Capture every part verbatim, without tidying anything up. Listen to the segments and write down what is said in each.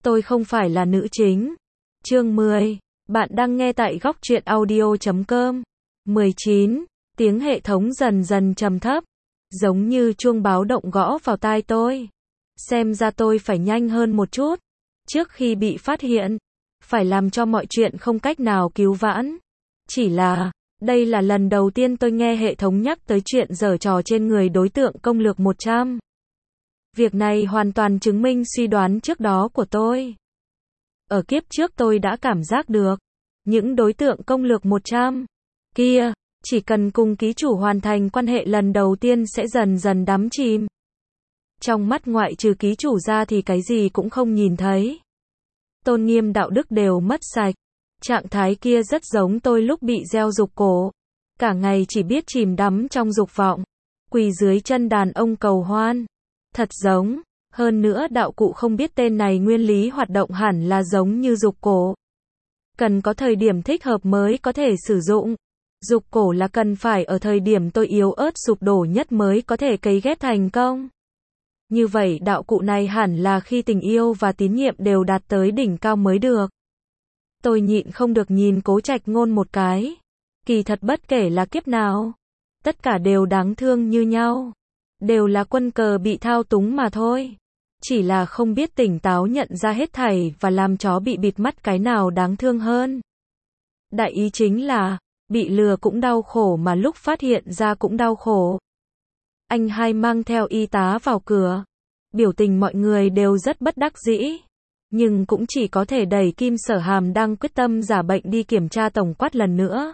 Tôi không phải là nữ chính. Chương mười. Bạn đang nghe tại góc truyện audio chấm com. mười chín. Tiếng hệ thống dần dần trầm thấp, giống như chuông báo động gõ vào tai tôi. Xem ra tôi phải nhanh hơn một chút, trước khi bị phát hiện. Phải làm cho mọi chuyện không cách nào cứu vãn. Chỉ là, đây là lần đầu tiên tôi nghe hệ thống nhắc tới chuyện giở trò trên người đối tượng công lược một trăm. Việc này hoàn toàn chứng minh suy đoán trước đó của tôi. Ở kiếp trước tôi đã cảm giác được, những đối tượng công lược một trăm kia, chỉ cần cùng ký chủ hoàn thành quan hệ lần đầu tiên sẽ dần dần đắm chìm. Trong mắt ngoại trừ ký chủ ra thì cái gì cũng không nhìn thấy. Tôn nghiêm đạo đức đều mất sạch. Trạng thái kia rất giống tôi lúc bị gieo dục cổ. Cả ngày chỉ biết chìm đắm trong dục vọng, quỳ dưới chân đàn ông cầu hoan. Thật giống. Hơn nữa đạo cụ không biết tên này nguyên lý hoạt động hẳn là giống như dục cổ. Cần có thời điểm thích hợp mới có thể sử dụng. Dục cổ là cần phải ở thời điểm tôi yếu ớt sụp đổ nhất mới có thể cấy ghép thành công. Như vậy đạo cụ này hẳn là khi tình yêu và tín nhiệm đều đạt tới đỉnh cao mới được. Tôi nhịn không được nhìn Cố Trạch Ngôn một cái. Kỳ thật bất kể là kiếp nào, tất cả đều đáng thương như nhau. Đều là quân cờ bị thao túng mà thôi. Chỉ là không biết tỉnh táo nhận ra hết thảy và làm chó bị bịt mắt cái nào đáng thương hơn. Đại ý chính là, bị lừa cũng đau khổ mà lúc phát hiện ra cũng đau khổ. Anh hai mang theo y tá vào cửa. Biểu tình mọi người đều rất bất đắc dĩ. Nhưng cũng chỉ có thể đẩy Kim Sở Hàm đang quyết tâm giả bệnh đi kiểm tra tổng quát lần nữa.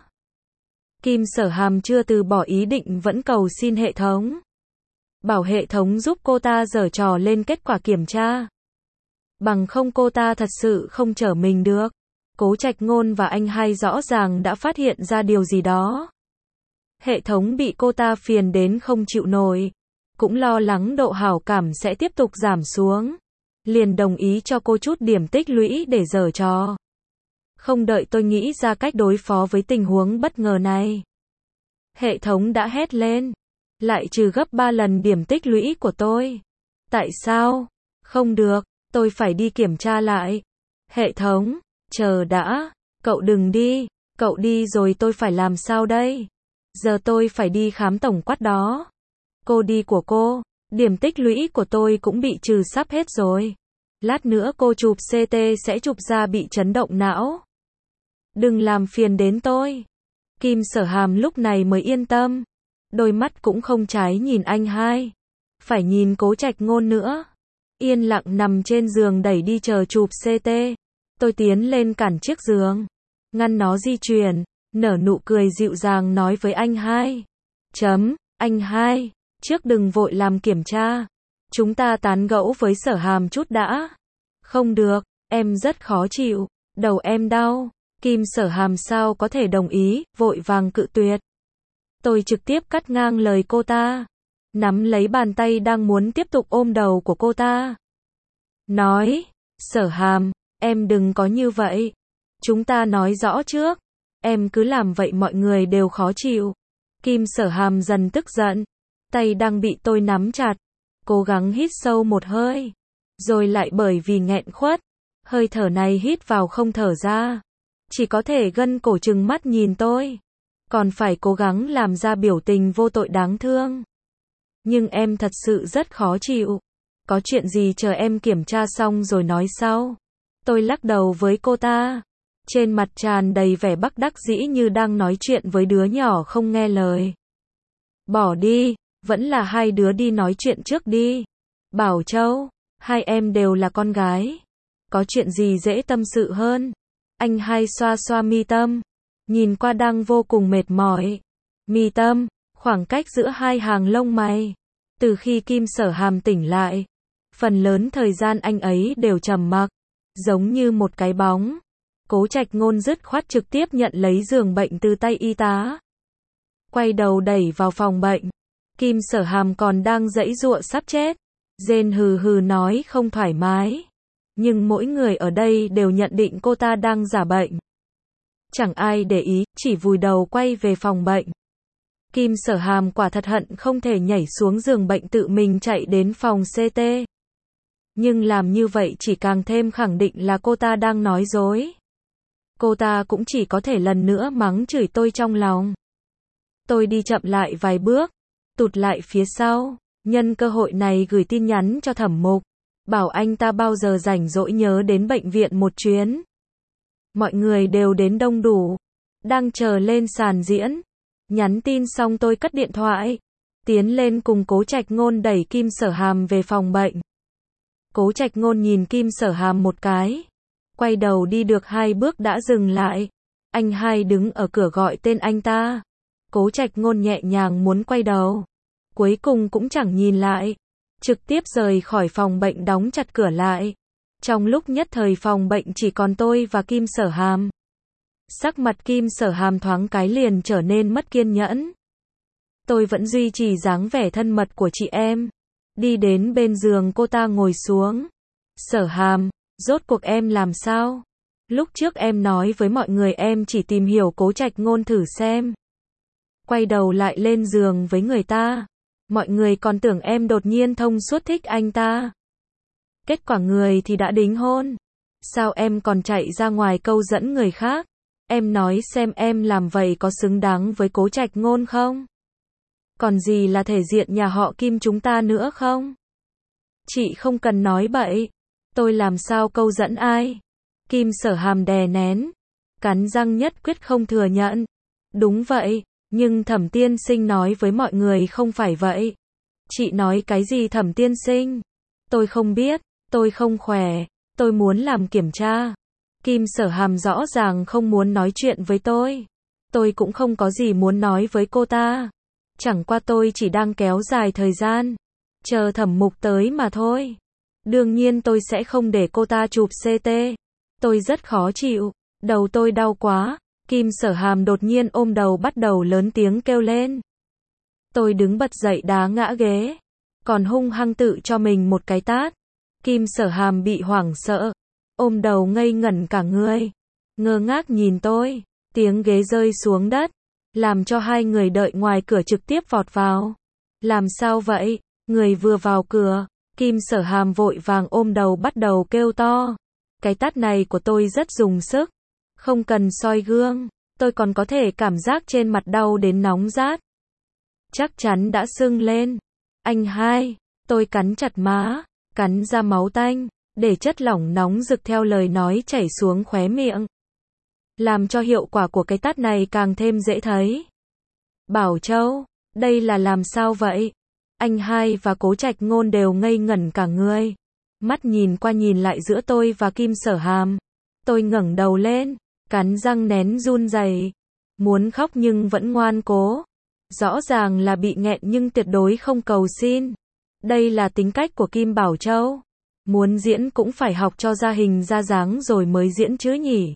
Kim Sở Hàm chưa từ bỏ ý định vẫn cầu xin hệ thống. Bảo hệ thống giúp cô ta giở trò lên kết quả kiểm tra. Bằng không cô ta thật sự không trở mình được. Cố Trạch Ngôn và anh hai rõ ràng đã phát hiện ra điều gì đó. Hệ thống bị cô ta phiền đến không chịu nổi. Cũng lo lắng độ hảo cảm sẽ tiếp tục giảm xuống. Liền đồng ý cho cô chút điểm tích lũy để giở trò. Không đợi tôi nghĩ ra cách đối phó với tình huống bất ngờ này. Hệ thống đã hét lên. Lại trừ gấp ba lần điểm tích lũy của tôi. Tại sao? Không được, tôi phải đi kiểm tra lại. Hệ thống, chờ đã, cậu đừng đi, cậu đi rồi tôi phải làm sao đây? Giờ tôi phải đi khám tổng quát đó. Cô đi của cô, điểm tích lũy của tôi cũng bị trừ sắp hết rồi. Lát nữa cô chụp xê tê sẽ chụp ra bị chấn động não. Đừng làm phiền đến tôi. Kim Sở Hàm lúc này mới yên tâm. Đôi mắt cũng không trái nhìn anh hai. Phải nhìn Cố Trạch Ngôn nữa. Yên lặng nằm trên giường đẩy đi chờ chụp xê tê. Tôi tiến lên cản chiếc giường. Ngăn nó di chuyển. Nở nụ cười dịu dàng nói với anh hai. Chấm, anh hai. Trước đừng vội làm kiểm tra. Chúng ta tán gẫu với Sở Hàm chút đã. Không được, em rất khó chịu. Đầu em đau. Kim Sở Hàm sao có thể đồng ý, vội vàng cự tuyệt. Tôi trực tiếp cắt ngang lời cô ta. Nắm lấy bàn tay đang muốn tiếp tục ôm đầu của cô ta. Nói, Sở Hàm, em đừng có như vậy. Chúng ta nói rõ trước. Em cứ làm vậy mọi người đều khó chịu. Kim Sở Hàm dần tức giận. Tay đang bị tôi nắm chặt. Cố gắng hít sâu một hơi. Rồi lại bởi vì nghẹn khuất. Hơi thở này hít vào không thở ra. Chỉ có thể gân cổ trừng mắt nhìn tôi. Còn phải cố gắng làm ra biểu tình vô tội đáng thương. Nhưng em thật sự rất khó chịu. Có chuyện gì chờ em kiểm tra xong rồi nói sau. Tôi lắc đầu với cô ta. Trên mặt tràn đầy vẻ bất đắc dĩ như đang nói chuyện với đứa nhỏ không nghe lời. Bỏ đi, vẫn là hai đứa đi nói chuyện trước đi. Bảo Châu, hai em đều là con gái. Có chuyện gì dễ tâm sự hơn. Anh hai xoa xoa mi tâm. Nhìn qua đang vô cùng mệt mỏi. Mi tâm, khoảng cách giữa hai hàng lông mày. Từ khi Kim Sở Hàm tỉnh lại, phần lớn thời gian anh ấy đều trầm mặc, giống như một cái bóng. Cố Trạch Ngôn dứt khoát trực tiếp nhận lấy giường bệnh từ tay y tá. Quay đầu đẩy vào phòng bệnh. Kim Sở Hàm còn đang giãy giụa sắp chết. Rên hừ hừ nói không thoải mái. Nhưng mỗi người ở đây đều nhận định cô ta đang giả bệnh. Chẳng ai để ý, chỉ vùi đầu quay về phòng bệnh. Kim Sở Hàm quả thật hận không thể nhảy xuống giường bệnh tự mình chạy đến phòng xê tê. Nhưng làm như vậy chỉ càng thêm khẳng định là cô ta đang nói dối. Cô ta cũng chỉ có thể lần nữa mắng chửi tôi trong lòng. Tôi đi chậm lại vài bước, tụt lại phía sau, nhân cơ hội này gửi tin nhắn cho Thẩm Mục, bảo anh ta bao giờ rảnh rỗi nhớ đến bệnh viện một chuyến. Mọi người đều đến đông đủ, đang chờ lên sàn diễn. Nhắn tin xong tôi cất điện thoại, tiến lên cùng Cố Trạch Ngôn đẩy Kim Sở Hàm về phòng bệnh. Cố Trạch Ngôn nhìn Kim Sở Hàm một cái, quay đầu đi được hai bước đã dừng lại. Anh hai đứng ở cửa gọi tên anh ta. Cố Trạch Ngôn nhẹ nhàng muốn quay đầu, cuối cùng cũng chẳng nhìn lại, trực tiếp rời khỏi phòng bệnh đóng chặt cửa lại. Trong lúc nhất thời phòng bệnh chỉ còn tôi và Kim Sở Hàm. Sắc mặt Kim Sở Hàm thoáng cái liền trở nên mất kiên nhẫn. Tôi vẫn duy trì dáng vẻ thân mật của chị em. Đi đến bên giường cô ta ngồi xuống. Sở Hàm, rốt cuộc em làm sao? Lúc trước em nói với mọi người em chỉ tìm hiểu Cố Trạch Ngôn thử xem. Quay đầu lại lên giường với người ta. Mọi người còn tưởng em đột nhiên thông suốt thích anh ta. Kết quả người thì đã đính hôn. Sao em còn chạy ra ngoài câu dẫn người khác? Em nói xem em làm vậy có xứng đáng với Cố Trạch Ngôn không? Còn gì là thể diện nhà họ Kim chúng ta nữa không? Chị không cần nói bậy. Tôi làm sao câu dẫn ai? Kim Sở Hàm đè nén, cắn răng nhất quyết không thừa nhận. Đúng vậy, nhưng Thẩm tiên sinh nói với mọi người không phải vậy. Chị nói cái gì Thẩm tiên sinh? Tôi không biết, tôi không khỏe, tôi muốn làm kiểm tra. Kim Sở Hàm rõ ràng không muốn nói chuyện với tôi. Tôi cũng không có gì muốn nói với cô ta. Chẳng qua tôi chỉ đang kéo dài thời gian, chờ Thẩm Mục tới mà thôi. Đương nhiên tôi sẽ không để cô ta chụp xê tê. Tôi rất khó chịu, đầu tôi đau quá. Kim Sở Hàm đột nhiên ôm đầu bắt đầu lớn tiếng kêu lên. Tôi đứng bật dậy đá ngã ghế, còn hung hăng tự cho mình một cái tát. Kim Sở Hàm bị hoảng sợ, ôm đầu ngây ngẩn cả người, ngơ ngác nhìn tôi. Tiếng ghế rơi xuống đất, làm cho hai người đợi ngoài cửa trực tiếp vọt vào. Làm sao vậy? Người vừa vào cửa, Kim Sở Hàm vội vàng ôm đầu bắt đầu kêu to. Cái tát này của tôi rất dùng sức. Không cần soi gương, tôi còn có thể cảm giác trên mặt đau đến nóng rát. Chắc chắn đã sưng lên. Anh hai, tôi cắn chặt má, cắn ra máu tanh, để chất lỏng nóng rực theo lời nói chảy xuống khóe miệng. Làm cho hiệu quả của cái tát này càng thêm dễ thấy. Bảo Châu, đây là làm sao vậy? Anh hai và Cố Trạch Ngôn đều ngây ngẩn cả người. Mắt nhìn qua nhìn lại giữa tôi và Kim Sở Hàm. Tôi ngẩng đầu lên, cắn răng nén run rẩy, muốn khóc nhưng vẫn ngoan cố. Rõ ràng là bị nghẹn nhưng tuyệt đối không cầu xin. Đây là tính cách của Kim Bảo Châu. Muốn diễn cũng phải học cho ra hình ra dáng rồi mới diễn chứ nhỉ.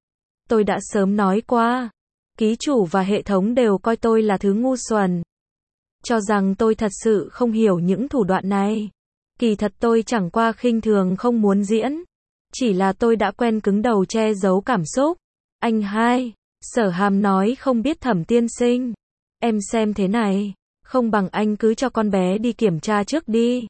Tôi đã sớm nói qua, ký chủ và hệ thống đều coi tôi là thứ ngu xuẩn, cho rằng tôi thật sự không hiểu những thủ đoạn này. Kỳ thật tôi chẳng qua khinh thường không muốn diễn, chỉ là tôi đã quen cứng đầu che giấu cảm xúc. Anh hai, Sở Hàm nói không biết Thẩm tiên sinh. Em xem thế này, không bằng anh cứ cho con bé đi kiểm tra trước đi.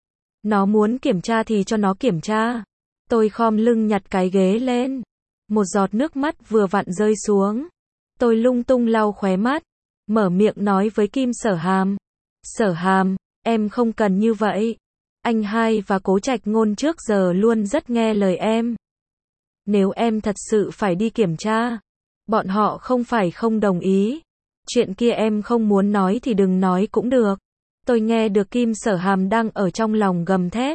Nó muốn kiểm tra thì cho nó kiểm tra. Tôi khom lưng nhặt cái ghế lên. Một giọt nước mắt vừa vặn rơi xuống. Tôi lung tung lau khóe mắt, mở miệng nói với Kim Sở Hàm. Sở Hàm, em không cần như vậy. Anh hai và Cố Trạch Ngôn trước giờ luôn rất nghe lời em. Nếu em thật sự phải đi kiểm tra, bọn họ không phải không đồng ý. Chuyện kia em không muốn nói thì đừng nói cũng được. Tôi nghe được Kim Sở Hàm đang ở trong lòng gầm thét.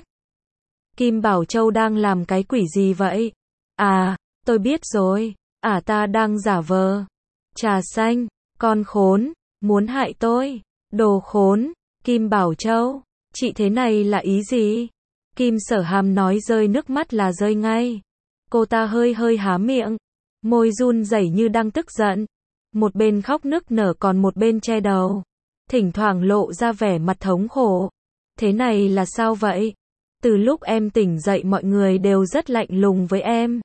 Kim Bảo Châu đang làm cái quỷ gì vậy? À, tôi biết rồi. À ta đang giả vờ. Trà xanh, con khốn, muốn hại tôi. Đồ khốn, Kim Bảo Châu, chị thế này là ý gì? Kim Sở Hàm nói rơi nước mắt là rơi ngay. Cô ta hơi hơi há miệng, môi run rẩy như đang tức giận. Một bên khóc nức nở còn một bên che đầu. Thỉnh thoảng lộ ra vẻ mặt thống khổ. Thế này là sao vậy? Từ lúc em tỉnh dậy mọi người đều rất lạnh lùng với em.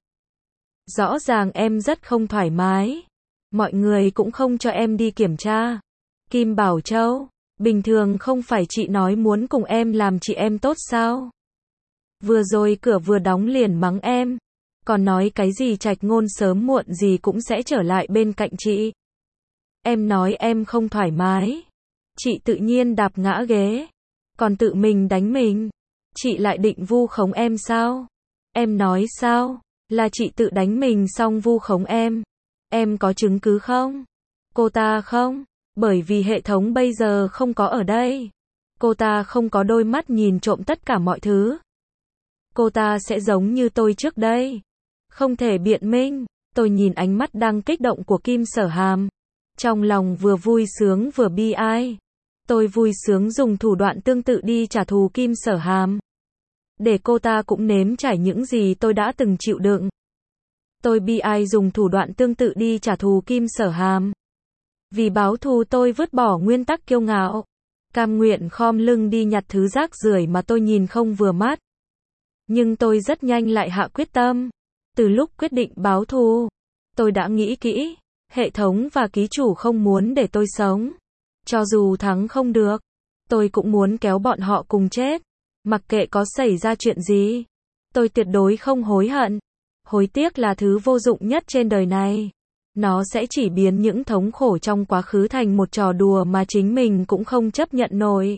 Rõ ràng em rất không thoải mái. Mọi người cũng không cho em đi kiểm tra. Kim Bảo Châu, bình thường không phải chị nói muốn cùng em làm chị em tốt sao? Vừa rồi cửa vừa đóng liền mắng em. Còn nói cái gì Trạch Ngôn sớm muộn gì cũng sẽ trở lại bên cạnh chị. Em nói em không thoải mái. Chị tự nhiên đạp ngã ghế. Còn tự mình đánh mình. Chị lại định vu khống em sao? Em nói sao? Là chị tự đánh mình xong vu khống em. Em có chứng cứ không? Cô ta không. Bởi vì hệ thống bây giờ không có ở đây. Cô ta không có đôi mắt nhìn trộm tất cả mọi thứ. Cô ta sẽ giống như tôi trước đây. Không thể biện minh. Tôi nhìn ánh mắt đang kích động của Kim Sở Hàm. Trong lòng vừa vui sướng vừa bi ai. Tôi vui sướng dùng thủ đoạn tương tự đi trả thù Kim Sở Hàm. Để cô ta cũng nếm trải những gì tôi đã từng chịu đựng. Tôi bi ai dùng thủ đoạn tương tự đi trả thù Kim Sở Hàm. Vì báo thù tôi vứt bỏ nguyên tắc kiêu ngạo. Cam nguyện khom lưng đi nhặt thứ rác rưởi mà tôi nhìn không vừa mắt. Nhưng tôi rất nhanh lại hạ quyết tâm. Từ lúc quyết định báo thù, tôi đã nghĩ kỹ. Hệ thống và ký chủ không muốn để tôi sống. Cho dù thắng không được, tôi cũng muốn kéo bọn họ cùng chết. Mặc kệ có xảy ra chuyện gì, tôi tuyệt đối không hối hận. Hối tiếc là thứ vô dụng nhất trên đời này. Nó sẽ chỉ biến những thống khổ trong quá khứ thành một trò đùa mà chính mình cũng không chấp nhận nổi.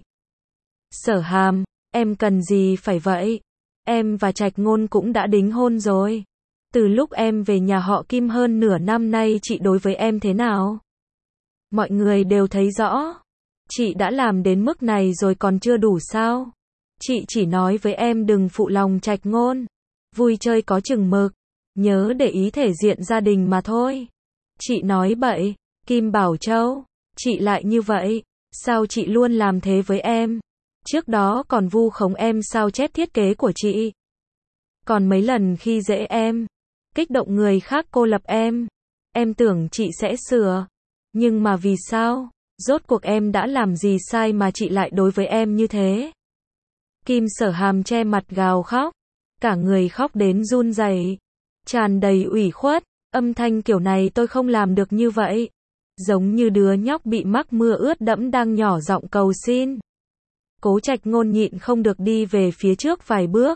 Sở Hàm, em cần gì phải vậy? Em và Trạch Ngôn cũng đã đính hôn rồi. Từ lúc em về nhà họ Kim hơn nửa năm nay chị đối với em thế nào? Mọi người đều thấy rõ. Chị đã làm đến mức này rồi còn chưa đủ sao? Chị chỉ nói với em đừng phụ lòng Trạch Ngôn. Vui chơi có chừng mực. Nhớ để ý thể diện gia đình mà thôi. Chị nói bậy. Kim Bảo Châu. Chị lại như vậy. Sao chị luôn làm thế với em? Trước đó còn vu khống em sao chép thiết kế của chị. Còn mấy lần khi dễ em. Kích động người khác cô lập em. Em tưởng chị sẽ sửa. Nhưng mà vì sao? Rốt cuộc em đã làm gì sai mà chị lại đối với em như thế? Kim Sở Hàm che mặt gào khóc. Cả người khóc đến run rẩy, tràn đầy ủy khuất. Âm thanh kiểu này tôi không làm được như vậy. Giống như đứa nhóc bị mắc mưa ướt đẫm đang nhỏ giọng cầu xin. Cố Trạch Ngôn nhịn không được đi về phía trước vài bước.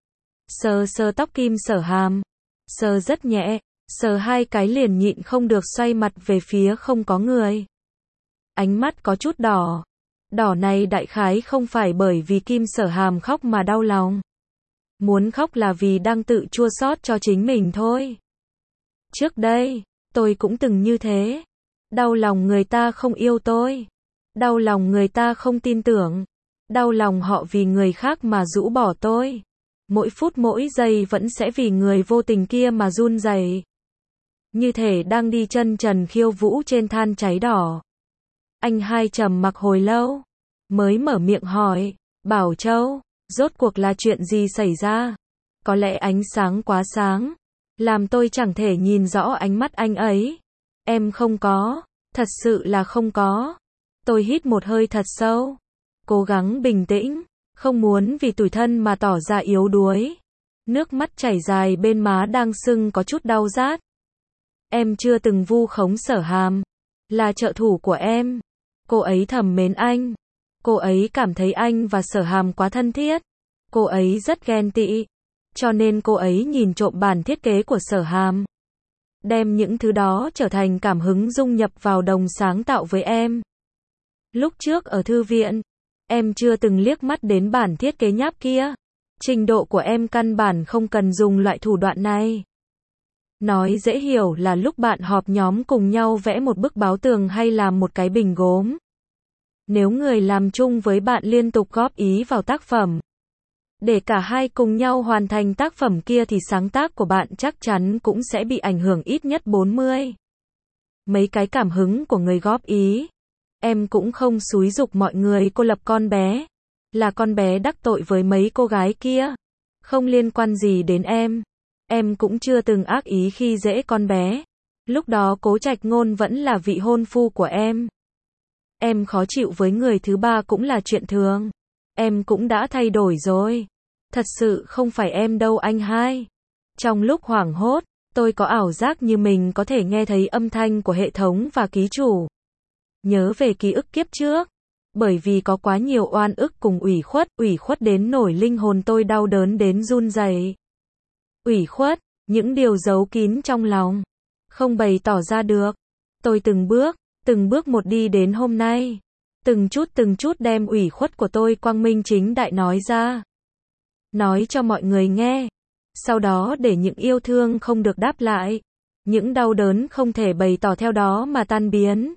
Sờ sờ tóc Kim Sở Hàm. Sờ rất nhẹ. Sờ hai cái liền nhịn không được xoay mặt về phía không có người. Ánh mắt có chút đỏ. Đỏ này đại khái không phải bởi vì Kim Sở Hàm khóc mà đau lòng. Muốn khóc là vì đang tự chua xót cho chính mình thôi. Trước đây, tôi cũng từng như thế. Đau lòng người ta không yêu tôi. Đau lòng người ta không tin tưởng. Đau lòng họ vì người khác mà rũ bỏ tôi. Mỗi phút mỗi giây vẫn sẽ vì người vô tình kia mà run rẩy. Như thể đang đi chân trần khiêu vũ trên than cháy đỏ. Anh hai trầm mặc hồi lâu. Mới mở miệng hỏi. Bảo Châu, rốt cuộc là chuyện gì xảy ra? Có lẽ ánh sáng quá sáng. Làm tôi chẳng thể nhìn rõ ánh mắt anh ấy. Em không có. Thật sự là không có. Tôi hít một hơi thật sâu. Cố gắng bình tĩnh. Không muốn vì tủi thân mà tỏ ra yếu đuối. Nước mắt chảy dài bên má đang sưng có chút đau rát. Em chưa từng vu khống Sở Hàm. Là trợ thủ của em. Cô ấy thầm mến anh. Cô ấy cảm thấy anh và Sở Hàm quá thân thiết. Cô ấy rất ghen tị. Cho nên cô ấy nhìn trộm bản thiết kế của Sở Hàm. Đem những thứ đó trở thành cảm hứng dung nhập vào đồng sáng tạo với em. Lúc trước ở thư viện, em chưa từng liếc mắt đến bản thiết kế nháp kia. Trình độ của em căn bản không cần dùng loại thủ đoạn này. Nói dễ hiểu là lúc bạn họp nhóm cùng nhau vẽ một bức báo tường hay làm một cái bình gốm. Nếu người làm chung với bạn liên tục góp ý vào tác phẩm, để cả hai cùng nhau hoàn thành tác phẩm kia thì sáng tác của bạn chắc chắn cũng sẽ bị ảnh hưởng ít nhất bốn mươi. Mấy cái cảm hứng của người góp ý. Em cũng không xúi giục mọi người cô lập con bé. Là con bé đắc tội với mấy cô gái kia. Không liên quan gì đến em. Em cũng chưa từng ác ý khi dễ con bé. Lúc đó Cố Trạch Ngôn vẫn là vị hôn phu của em. Em khó chịu với người thứ ba cũng là chuyện thường. Em cũng đã thay đổi rồi. Thật sự không phải em đâu anh hai. Trong lúc hoảng hốt, tôi có ảo giác như mình có thể nghe thấy âm thanh của hệ thống và ký chủ. Nhớ về ký ức kiếp trước. Bởi vì có quá nhiều oan ức cùng ủy khuất, ủy khuất đến nổi linh hồn tôi đau đớn đến run rẩy. Ủy khuất, những điều giấu kín trong lòng, không bày tỏ ra được. Tôi từng bước, từng bước một đi đến hôm nay. Từng chút từng chút đem ủy khuất của tôi quang minh chính đại nói ra. Nói cho mọi người nghe. Sau đó để những yêu thương không được đáp lại. Những đau đớn không thể bày tỏ theo đó mà tan biến.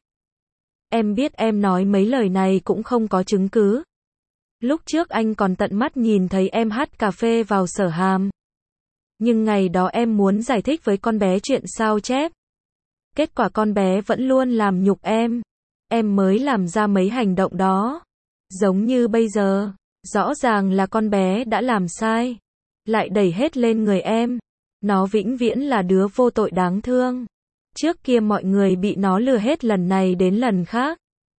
Em biết em nói mấy lời này cũng không có chứng cứ. Lúc trước anh còn tận mắt nhìn thấy em hát cà phê vào Sở Hàm. Nhưng ngày đó em muốn giải thích với con bé chuyện sao chép. Kết quả con bé vẫn luôn làm nhục em. Em mới làm ra mấy hành động đó. Giống như bây giờ, rõ ràng là con bé đã làm sai. Lại đẩy hết lên người em. Nó vĩnh viễn là đứa vô tội đáng thương. Trước kia mọi người bị nó lừa hết lần này đến lần khác.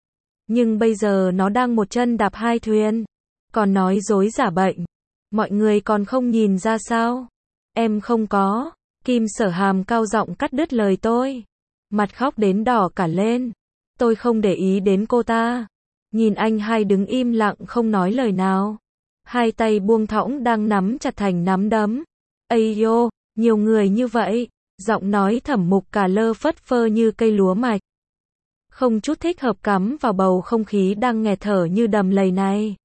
Nhưng bây giờ nó đang một chân đạp hai thuyền. Còn nói dối giả bệnh. Mọi người còn không nhìn ra sao? Em không có. Kim Sở Hàm cao giọng cắt đứt lời tôi. Mặt khóc đến đỏ cả lên. Tôi không để ý đến cô ta. Nhìn anh hai đứng im lặng không nói lời nào. Hai tay buông thõng đang nắm chặt thành nắm đấm. Ây yo, nhiều người như vậy. Giọng nói Thẩm Mục cà lơ phất phơ như cây lúa mạch. Không chút thích hợp cắm vào bầu không khí đang nghẹt thở như đầm lầy này.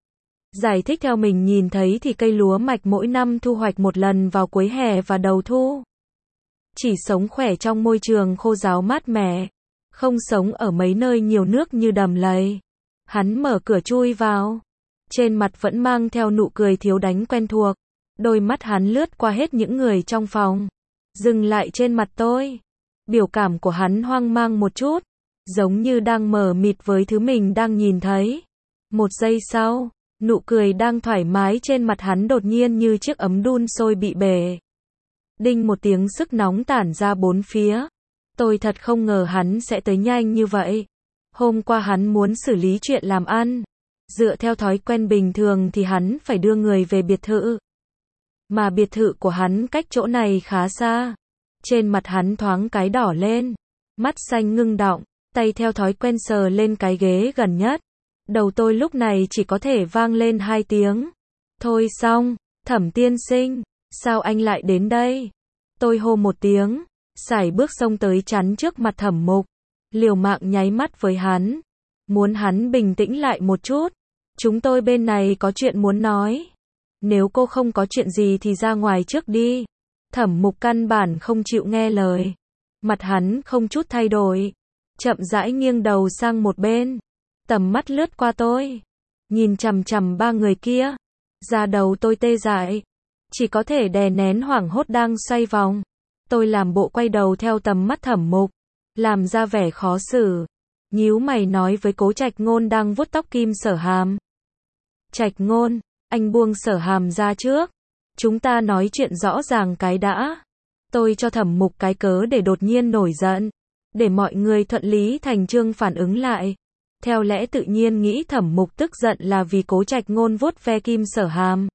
Giải thích theo mình nhìn thấy thì cây lúa mạch mỗi năm thu hoạch một lần vào cuối hè và đầu thu. Chỉ sống khỏe trong môi trường khô ráo mát mẻ. Không sống ở mấy nơi nhiều nước như đầm lầy. Hắn mở cửa chui vào. Trên mặt vẫn mang theo nụ cười thiếu đánh quen thuộc. Đôi mắt hắn lướt qua hết những người trong phòng. Dừng lại trên mặt tôi. Biểu cảm của hắn hoang mang một chút. Giống như đang mờ mịt với thứ mình đang nhìn thấy. Một giây sau, nụ cười đang thoải mái trên mặt hắn đột nhiên như chiếc ấm đun sôi bị bể. Đinh một tiếng sức nóng tản ra bốn phía. Tôi thật không ngờ hắn sẽ tới nhanh như vậy. Hôm qua hắn muốn xử lý chuyện làm ăn. Dựa theo thói quen bình thường thì hắn phải đưa người về biệt thự. Mà biệt thự của hắn cách chỗ này khá xa. Trên mặt hắn thoáng cái đỏ lên. Mắt xanh ngưng đọng, tay theo thói quen sờ lên cái ghế gần nhất. Đầu tôi lúc này chỉ có thể vang lên hai tiếng. Thôi xong, Thẩm tiên sinh, sao anh lại đến đây? Tôi hô một tiếng, sải bước xông tới chắn trước mặt Thẩm Mục. Liều mạng nháy mắt với hắn. Muốn hắn bình tĩnh lại một chút. Chúng tôi bên này có chuyện muốn nói. Nếu cô không có chuyện gì thì ra ngoài trước đi. Thẩm Mục căn bản không chịu nghe lời. Mặt hắn không chút thay đổi. Chậm rãi nghiêng đầu sang một bên. Tầm mắt lướt qua tôi. Nhìn chằm chằm ba người kia. Da đầu tôi tê dại. Chỉ có thể đè nén hoảng hốt đang xoay vòng. Tôi làm bộ quay đầu theo tầm mắt Thẩm Mục. Làm ra vẻ khó xử. Nhíu mày nói với Cố Trạch Ngôn đang vuốt tóc Kim Sở Hàm. Trạch Ngôn, anh buông Sở Hàm ra trước. Chúng ta nói chuyện rõ ràng cái đã. Tôi cho Thẩm Mục cái cớ để đột nhiên nổi giận. Để mọi người thuận lý thành chương phản ứng lại. Theo lẽ tự nhiên nghĩ Thẩm Mục tức giận là vì Cố Trạch Ngôn vuốt ve Kim Sở Hàm.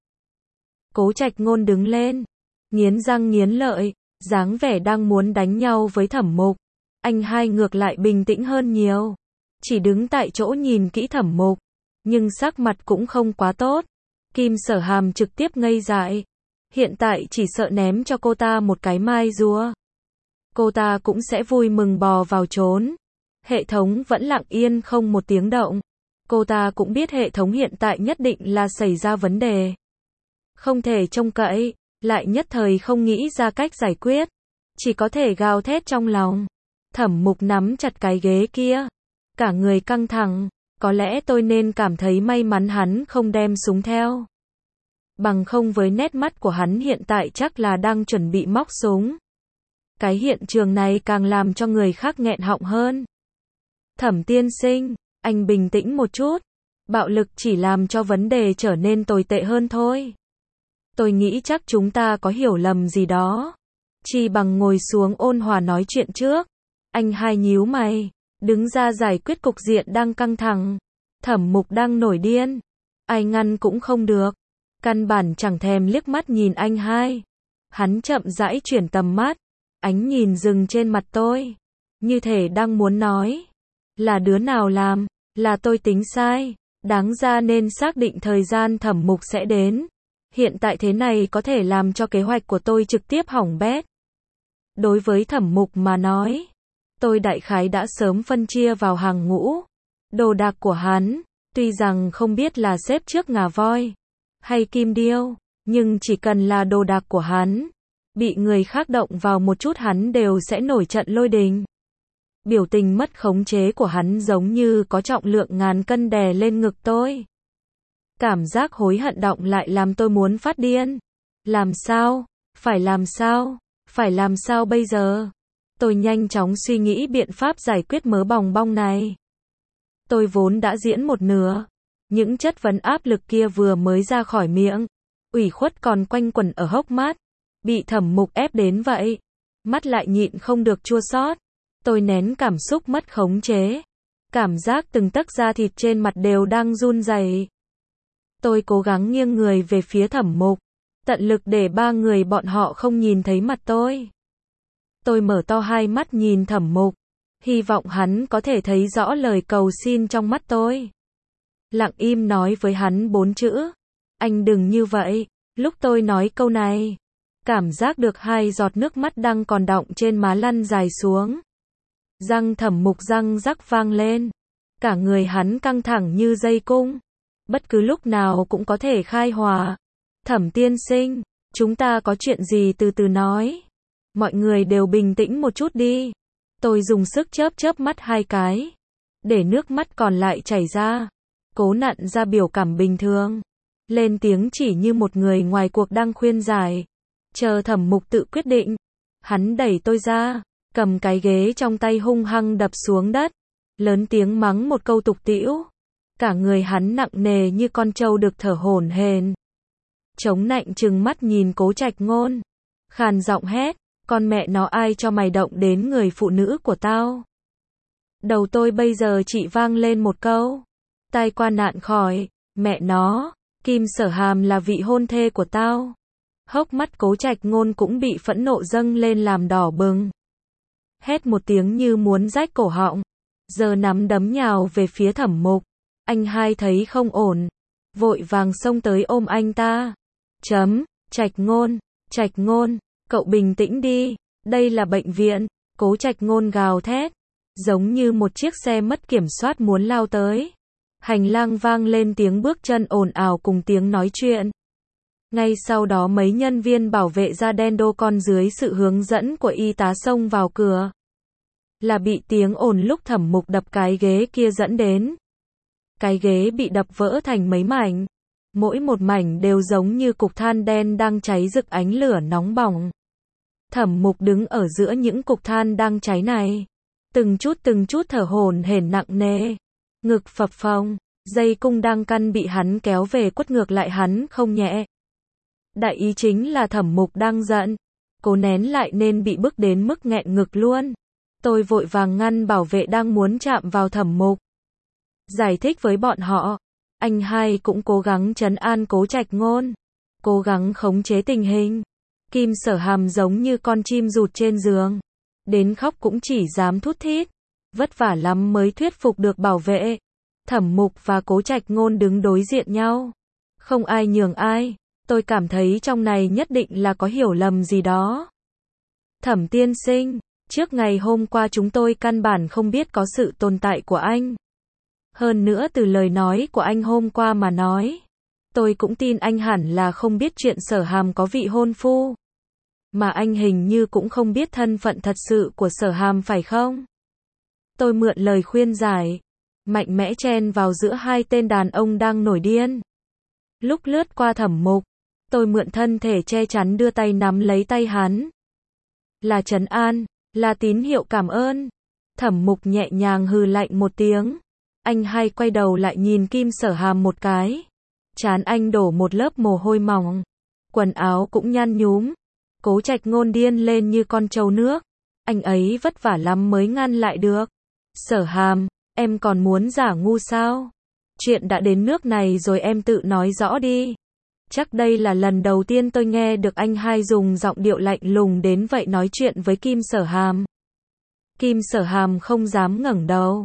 Cố Trạch Ngôn đứng lên. Nghiến răng nghiến lợi. Dáng vẻ đang muốn đánh nhau với Thẩm Mục. Anh hai ngược lại bình tĩnh hơn nhiều. Chỉ đứng tại chỗ nhìn kỹ Thẩm Mục. Nhưng sắc mặt cũng không quá tốt. Kim Sở Hàm trực tiếp ngây dại. Hiện tại chỉ sợ ném cho cô ta một cái mai rùa. Cô ta cũng sẽ vui mừng bò vào trốn. Hệ thống vẫn lặng yên không một tiếng động. Cô ta cũng biết hệ thống hiện tại nhất định là xảy ra vấn đề. Không thể trông cậy, lại nhất thời không nghĩ ra cách giải quyết. Chỉ có thể gào thét trong lòng. Thẩm Mục nắm chặt cái ghế kia. Cả người căng thẳng. Có lẽ tôi nên cảm thấy may mắn hắn không đem súng theo. Bằng không với nét mắt của hắn hiện tại chắc là đang chuẩn bị móc súng. Cái hiện trường này càng làm cho người khác nghẹn họng hơn. Thẩm tiên sinh, anh bình tĩnh một chút. Bạo lực chỉ làm cho vấn đề trở nên tồi tệ hơn thôi. Tôi nghĩ chắc chúng ta có hiểu lầm gì đó. Chỉ bằng ngồi xuống ôn hòa nói chuyện trước. Anh hai nhíu mày. Đứng ra giải quyết cục diện đang căng thẳng. Thẩm Mục đang nổi điên. Ai ngăn cũng không được. Căn bản chẳng thèm liếc mắt nhìn anh hai. Hắn chậm rãi chuyển tầm mắt. Ánh nhìn dừng trên mặt tôi. Như thể đang muốn nói. Là đứa nào làm. Là tôi tính sai. Đáng ra nên xác định thời gian Thẩm Mục sẽ đến. Hiện tại thế này có thể làm cho kế hoạch của tôi trực tiếp hỏng bét. Đối với Thẩm Mục mà nói, tôi đại khái đã sớm phân chia vào hàng ngũ. Đồ đạc của hắn, tuy rằng không biết là xếp trước ngà voi hay kim điêu, nhưng chỉ cần là đồ đạc của hắn, bị người khác động vào một chút hắn đều sẽ nổi trận lôi đình. Biểu tình mất khống chế của hắn giống như có trọng lượng ngàn cân đè lên ngực tôi. Cảm giác hối hận động lại làm tôi muốn phát điên. Làm sao? Phải làm sao? Phải làm sao bây giờ? Tôi nhanh chóng suy nghĩ biện pháp giải quyết mớ bòng bong này. Tôi vốn đã diễn một nửa. Những chất vấn áp lực kia vừa mới ra khỏi miệng, ủy khuất còn quanh quẩn ở hốc mắt. Bị Thẩm Mục ép đến vậy, mắt lại nhịn không được chua xót. Tôi nén cảm xúc mất khống chế. Cảm giác từng tấc da thịt trên mặt đều đang run rẩy. Tôi cố gắng nghiêng người về phía Thẩm Mục, tận lực để ba người bọn họ không nhìn thấy mặt tôi. Tôi mở to hai mắt nhìn Thẩm Mục, hy vọng hắn có thể thấy rõ lời cầu xin trong mắt tôi. Lặng im nói với hắn bốn chữ. Anh đừng như vậy. Lúc tôi nói câu này, cảm giác được hai giọt nước mắt đang còn đọng trên má lăn dài xuống. Răng Thẩm Mục răng rắc vang lên. Cả người hắn căng thẳng như dây cung. Bất cứ lúc nào cũng có thể khai hỏa. Thẩm tiên sinh, chúng ta có chuyện gì từ từ nói. Mọi người đều bình tĩnh một chút đi. Tôi dùng sức chớp chớp mắt hai cái, để nước mắt còn lại chảy ra. Cố nặn ra biểu cảm bình thường. Lên tiếng chỉ như một người ngoài cuộc đang khuyên giải. Chờ Thẩm Mục tự quyết định. Hắn đẩy tôi ra, cầm cái ghế trong tay hung hăng đập xuống đất. Lớn tiếng mắng một câu tục tĩu. Cả người hắn nặng nề như con trâu được thở hổn hển. Chống nạnh trừng mắt nhìn Cố Trạch Ngôn. Khàn giọng hét, con mẹ nó ai cho mày động đến người phụ nữ của tao. Đầu tôi bây giờ chỉ vang lên một câu. Tai qua nạn khỏi, mẹ nó, Kim Sở Hàm là vị hôn thê của tao. Hốc mắt Cố Trạch Ngôn cũng bị phẫn nộ dâng lên làm đỏ bừng. Hét một tiếng như muốn rách cổ họng. Giờ nắm đấm nhào về phía Thẩm Mục. Anh hai thấy không ổn, vội vàng xông tới ôm anh ta. Chấm, Trạch Ngôn, Trạch Ngôn, cậu bình tĩnh đi, đây là bệnh viện. Cố Trạch Ngôn gào thét, giống như một chiếc xe mất kiểm soát muốn lao tới. Hành lang vang lên tiếng bước chân ồn ào cùng tiếng nói chuyện. Ngay sau đó mấy nhân viên bảo vệ da đen đô con dưới sự hướng dẫn của y tá xông vào cửa. Là bị tiếng ồn lúc Thẩm Mục đập cái ghế kia dẫn đến. Cái ghế bị đập vỡ thành mấy mảnh. Mỗi một mảnh đều giống như cục than đen đang cháy rực ánh lửa nóng bỏng. Thẩm Mục đứng ở giữa những cục than đang cháy này. Từng chút từng chút thở hổn hển nặng nề. Ngực phập phồng, dây cung đang căn bị hắn kéo về quất ngược lại hắn không nhẹ. Đại ý chính là Thẩm Mục đang giận. Cố nén lại nên bị bức đến mức nghẹn ngực luôn. Tôi vội vàng ngăn bảo vệ đang muốn chạm vào Thẩm Mục. Giải thích với bọn họ. Anh hai cũng cố gắng trấn an Cố Trạch Ngôn. Cố gắng khống chế tình hình. Kim Sở Hàm giống như con chim rụt trên giường. Đến khóc cũng chỉ dám thút thít. Vất vả lắm mới thuyết phục được bảo vệ. Thẩm Mục và Cố Trạch Ngôn đứng đối diện nhau. Không ai nhường ai. Tôi cảm thấy trong này nhất định là có hiểu lầm gì đó. Thẩm tiên sinh, trước ngày hôm qua chúng tôi căn bản không biết có sự tồn tại của anh. Hơn nữa từ lời nói của anh hôm qua mà nói, tôi cũng tin anh hẳn là không biết chuyện Sở Hàm có vị hôn phu. Mà anh hình như cũng không biết thân phận thật sự của Sở Hàm phải không? Tôi mượn lời khuyên giải, mạnh mẽ chen vào giữa hai tên đàn ông đang nổi điên. Lúc lướt qua Thẩm Mục, tôi mượn thân thể che chắn đưa tay nắm lấy tay hắn. Là trấn an, là tín hiệu cảm ơn. Thẩm Mục nhẹ nhàng hừ lạnh một tiếng. Anh hai quay đầu lại nhìn Kim Sở Hàm một cái. Trán anh đổ một lớp mồ hôi mỏng. Quần áo cũng nhăn nhúm. Cố Trạch Ngôn điên lên như con trâu nước. Anh ấy vất vả lắm mới ngăn lại được. Sở Hàm, em còn muốn giả ngu sao? Chuyện đã đến nước này rồi em tự nói rõ đi. Chắc đây là lần đầu tiên tôi nghe được anh hai dùng giọng điệu lạnh lùng đến vậy nói chuyện với Kim Sở Hàm. Kim Sở Hàm không dám ngẩng đầu.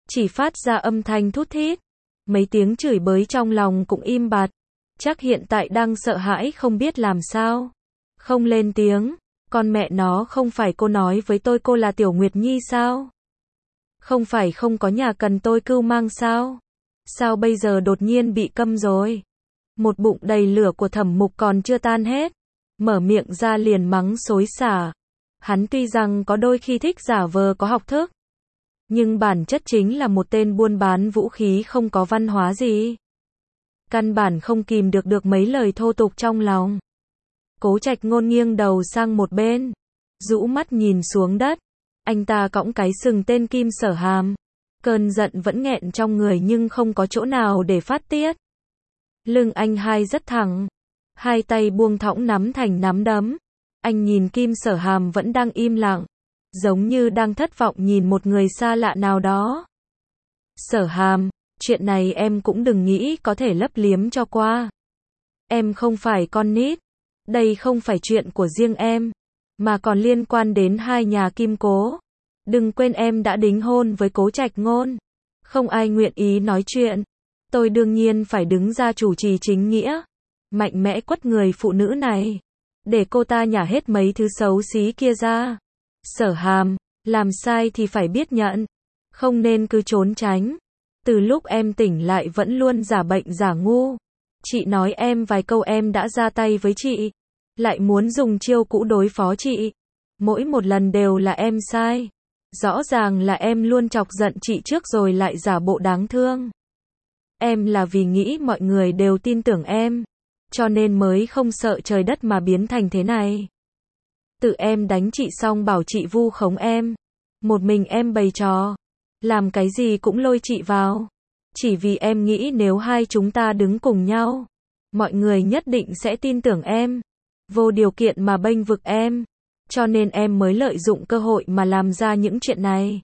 chỉ phát ra âm thanh thút thít. Mấy tiếng chửi bới trong lòng cũng im bặt. Chắc hiện tại đang sợ hãi không biết làm sao. Không lên tiếng. Con mẹ nó, không phải cô nói với tôi cô là Tiểu Nguyệt Nhi sao? Không phải không có nhà cần tôi cưu mang sao? Sao bây giờ đột nhiên bị câm rồi? Một bụng đầy lửa của Thẩm Mục còn chưa tan hết. Mở miệng ra liền mắng xối xả. Hắn tuy rằng có đôi khi thích giả vờ có học thức, nhưng bản chất chính là một tên buôn bán vũ khí không có văn hóa gì. Căn bản không kìm được được mấy lời thô tục trong lòng. Cố Trạch Ngôn nghiêng đầu sang một bên, rũ mắt nhìn xuống đất. Anh ta cõng cái sừng tên Kim Sở Hàm. Cơn giận vẫn nghẹn trong người nhưng không có chỗ nào để phát tiết. Lưng anh hai rất thẳng, hai tay buông thõng nắm thành nắm đấm. Anh nhìn Kim Sở Hàm vẫn đang im lặng, giống như đang thất vọng nhìn một người xa lạ nào đó. Sở Hàm, chuyện này em cũng đừng nghĩ có thể lấp liếm cho qua. Em không phải con nít. Đây không phải chuyện của riêng em, mà còn liên quan đến hai nhà Kim Cố. Đừng quên em đã đính hôn với Cố Trạch Ngôn. Không ai nguyện ý nói chuyện. Tôi đương nhiên phải đứng ra chủ trì chính nghĩa. Mạnh mẽ quất người phụ nữ này. Để cô ta nhả hết mấy thứ xấu xí kia ra. Sở Hàm, làm sai thì phải biết nhận. Không nên cứ trốn tránh. Từ lúc em tỉnh lại vẫn luôn giả bệnh giả ngu. Chị nói em vài câu em đã ra tay với chị. Lại muốn dùng chiêu cũ đối phó chị. Mỗi một lần đều là em sai. Rõ ràng là em luôn chọc giận chị trước rồi lại giả bộ đáng thương. Em là vì nghĩ mọi người đều tin tưởng em, cho nên mới không sợ trời đất mà biến thành thế này. Tự em đánh chị xong bảo chị vu khống em. Một mình em bày trò. Làm cái gì cũng lôi chị vào. Chỉ vì em nghĩ nếu hai chúng ta đứng cùng nhau, mọi người nhất định sẽ tin tưởng em. Vô điều kiện mà bênh vực em. Cho nên em mới lợi dụng cơ hội mà làm ra những chuyện này.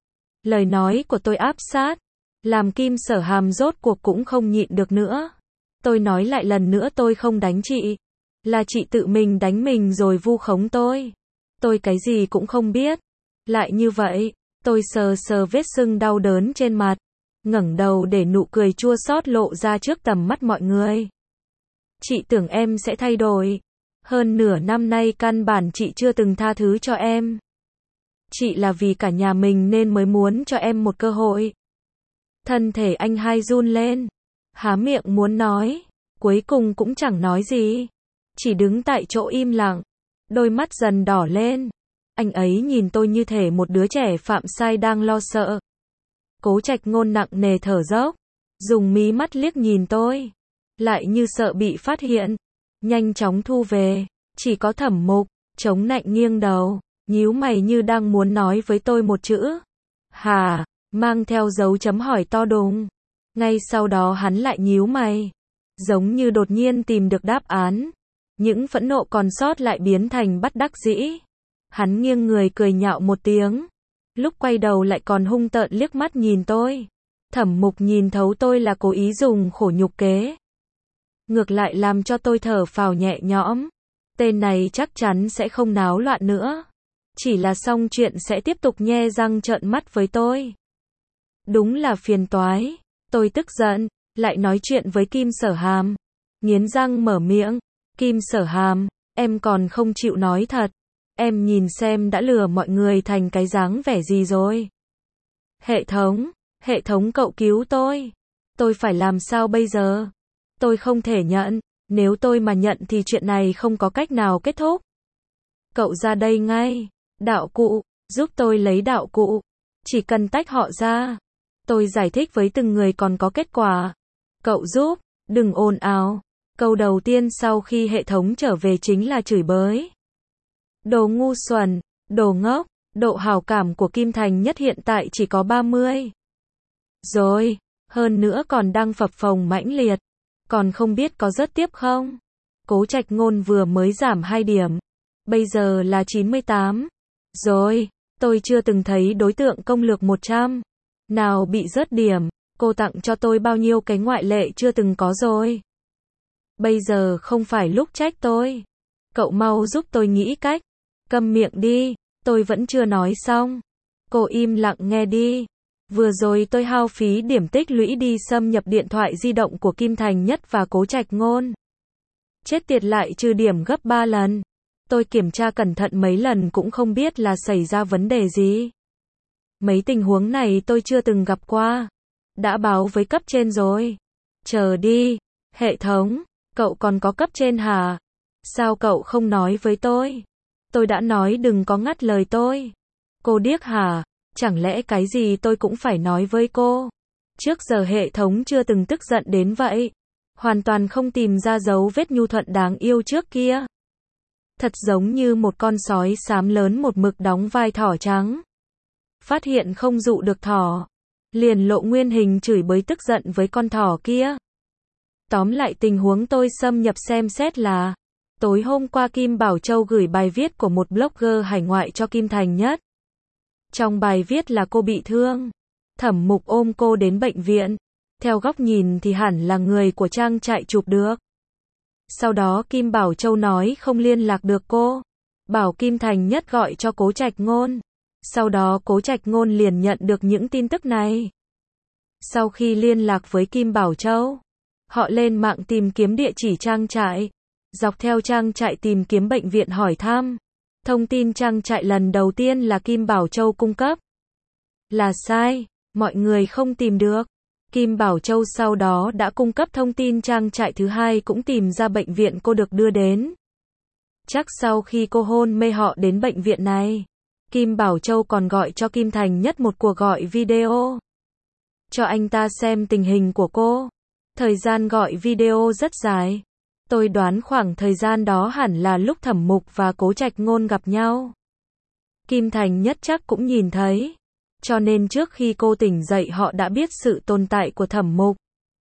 Lời nói của tôi áp sát, làm Kim Sở Hàm rốt cuộc cũng không nhịn được nữa. Tôi nói lại lần nữa tôi không đánh chị. Là chị tự mình đánh mình rồi vu khống tôi. Tôi cái gì cũng không biết. Lại như vậy, tôi sờ sờ vết sưng đau đớn trên mặt. Ngẩng đầu để nụ cười chua xót lộ ra trước tầm mắt mọi người. Chị tưởng em sẽ thay đổi. Hơn nửa năm nay căn bản chị chưa từng tha thứ cho em. Chị là vì cả nhà mình nên mới muốn cho em một cơ hội. Thân thể anh hai run lên. Há miệng muốn nói. Cuối cùng cũng chẳng nói gì. Chỉ đứng tại chỗ im lặng. Đôi mắt dần đỏ lên. Anh ấy nhìn tôi như thể một đứa trẻ phạm sai đang lo sợ. Cố Trạch Ngôn nặng nề thở dốc. Dùng mí mắt liếc nhìn tôi. Lại như sợ bị phát hiện. Nhanh chóng thu về. Chỉ có Thẩm Mục, chống nạnh nghiêng đầu, nhíu mày như đang muốn nói với tôi một chữ. Hả? Mang theo dấu chấm hỏi to đùng. Ngay sau đó hắn lại nhíu mày. Giống như đột nhiên tìm được đáp án. Những phẫn nộ còn sót lại biến thành bất đắc dĩ. Hắn nghiêng người cười nhạo một tiếng. Lúc quay đầu lại còn hung tợn liếc mắt nhìn tôi. Thẩm Mục nhìn thấu tôi là cố ý dùng khổ nhục kế. Ngược lại làm cho tôi thở phào nhẹ nhõm. Tên này chắc chắn sẽ không náo loạn nữa. Chỉ là xong chuyện sẽ tiếp tục nhe răng trợn mắt với tôi. Đúng là phiền toái. Tôi tức giận, lại nói chuyện với Kim Sở Hàm. Nghiến răng mở miệng. Kim Sở Hàm, em còn không chịu nói thật. Em nhìn xem đã lừa mọi người thành cái dáng vẻ gì rồi. Hệ thống, hệ thống cậu cứu tôi. Tôi phải làm sao bây giờ? Tôi không thể nhận. Nếu tôi mà nhận thì chuyện này không có cách nào kết thúc. Cậu ra đây ngay. Đạo cụ, giúp tôi lấy đạo cụ. Chỉ cần tách họ ra. Tôi giải thích với từng người còn có kết quả. Cậu giúp, đừng ồn ào. Câu đầu tiên sau khi hệ thống trở về chính là chửi bới. Đồ ngu xuẩn, đồ ngốc, độ hảo cảm của Kim Thành Nhất hiện tại chỉ có ba mươi. Rồi, hơn nữa còn đang phập phồng mãnh liệt. Còn không biết có rớt tiếp không? Cố Trạch Ngôn vừa mới giảm hai điểm. Bây giờ là chín mươi tám. Rồi, tôi chưa từng thấy đối tượng công lược một trăm. Nào bị rớt điểm, cô tặng cho tôi bao nhiêu cái ngoại lệ chưa từng có rồi. Bây giờ không phải lúc trách tôi. Cậu mau giúp tôi nghĩ cách. Câm miệng đi, tôi vẫn chưa nói xong. Cô im lặng nghe đi. Vừa rồi tôi hao phí điểm tích lũy đi xâm nhập điện thoại di động của Kim Thành Nhất và Cố Trạch Ngôn. Chết tiệt lại trừ điểm gấp ba lần. Tôi kiểm tra cẩn thận mấy lần cũng không biết là xảy ra vấn đề gì. Mấy tình huống này tôi chưa từng gặp qua. Đã báo với cấp trên rồi. Chờ đi. Hệ thống, cậu còn có cấp trên hả? Sao cậu không nói với tôi? Tôi đã nói đừng có ngắt lời tôi. Cô điếc hả? Chẳng lẽ cái gì tôi cũng phải nói với cô? Trước giờ hệ thống chưa từng tức giận đến vậy. Hoàn toàn không tìm ra dấu vết nhu thuận đáng yêu trước kia. Thật giống như một con sói xám lớn một mực đóng vai thỏ trắng. Phát hiện không dụ được thỏ. Liền lộ nguyên hình chửi bới tức giận với con thỏ kia. Tóm lại tình huống tôi xâm nhập xem xét là tối hôm qua Kim Bảo Châu gửi bài viết của một blogger hải ngoại cho Kim Thành Nhất. Trong bài viết là cô bị thương. Thẩm Mục ôm cô đến bệnh viện. Theo góc nhìn thì hẳn là người của trang trại chụp được. Sau đó Kim Bảo Châu nói không liên lạc được cô. Bảo Kim Thành Nhất gọi cho Cố Trạch Ngôn. Sau đó Cố Trạch Ngôn liền nhận được những tin tức này. Sau khi liên lạc với Kim Bảo Châu, họ lên mạng tìm kiếm địa chỉ trang trại. Dọc theo trang trại tìm kiếm bệnh viện hỏi thăm. Thông tin trang trại lần đầu tiên là Kim Bảo Châu cung cấp. Là sai, mọi người không tìm được. Kim Bảo Châu sau đó đã cung cấp thông tin trang trại thứ hai cũng tìm ra bệnh viện cô được đưa đến. Chắc sau khi cô hôn mê họ đến bệnh viện này, Kim Bảo Châu còn gọi cho Kim Thành Nhất một cuộc gọi video. Cho anh ta xem tình hình của cô. Thời gian gọi video rất dài. Tôi đoán khoảng thời gian đó hẳn là lúc Thẩm Mục và Cố Trạch Ngôn gặp nhau. Kim Thành Nhất chắc cũng nhìn thấy. Cho nên trước khi cô tỉnh dậy họ đã biết sự tồn tại của Thẩm Mục.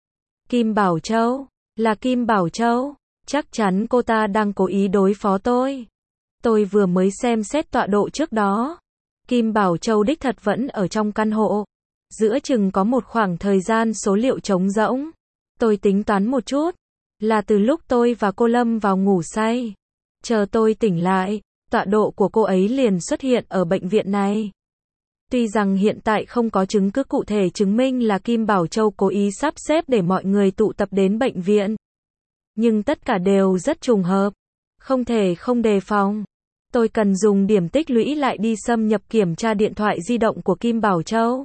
Kim Bảo Châu, là Kim Bảo Châu, chắc chắn cô ta đang cố ý đối phó tôi. Tôi vừa mới xem xét tọa độ trước đó. Kim Bảo Châu đích thật vẫn ở trong căn hộ. Giữa chừng có một khoảng thời gian số liệu trống rỗng. Tôi tính toán một chút. Là từ lúc tôi và cô lâm vào ngủ say. Chờ tôi tỉnh lại, tọa độ của cô ấy liền xuất hiện ở bệnh viện này. Tuy rằng hiện tại không có chứng cứ cụ thể chứng minh là Kim Bảo Châu cố ý sắp xếp để mọi người tụ tập đến bệnh viện. Nhưng tất cả đều rất trùng hợp. Không thể không đề phòng. Tôi cần dùng điểm tích lũy lại đi xâm nhập kiểm tra điện thoại di động của Kim Bảo Châu.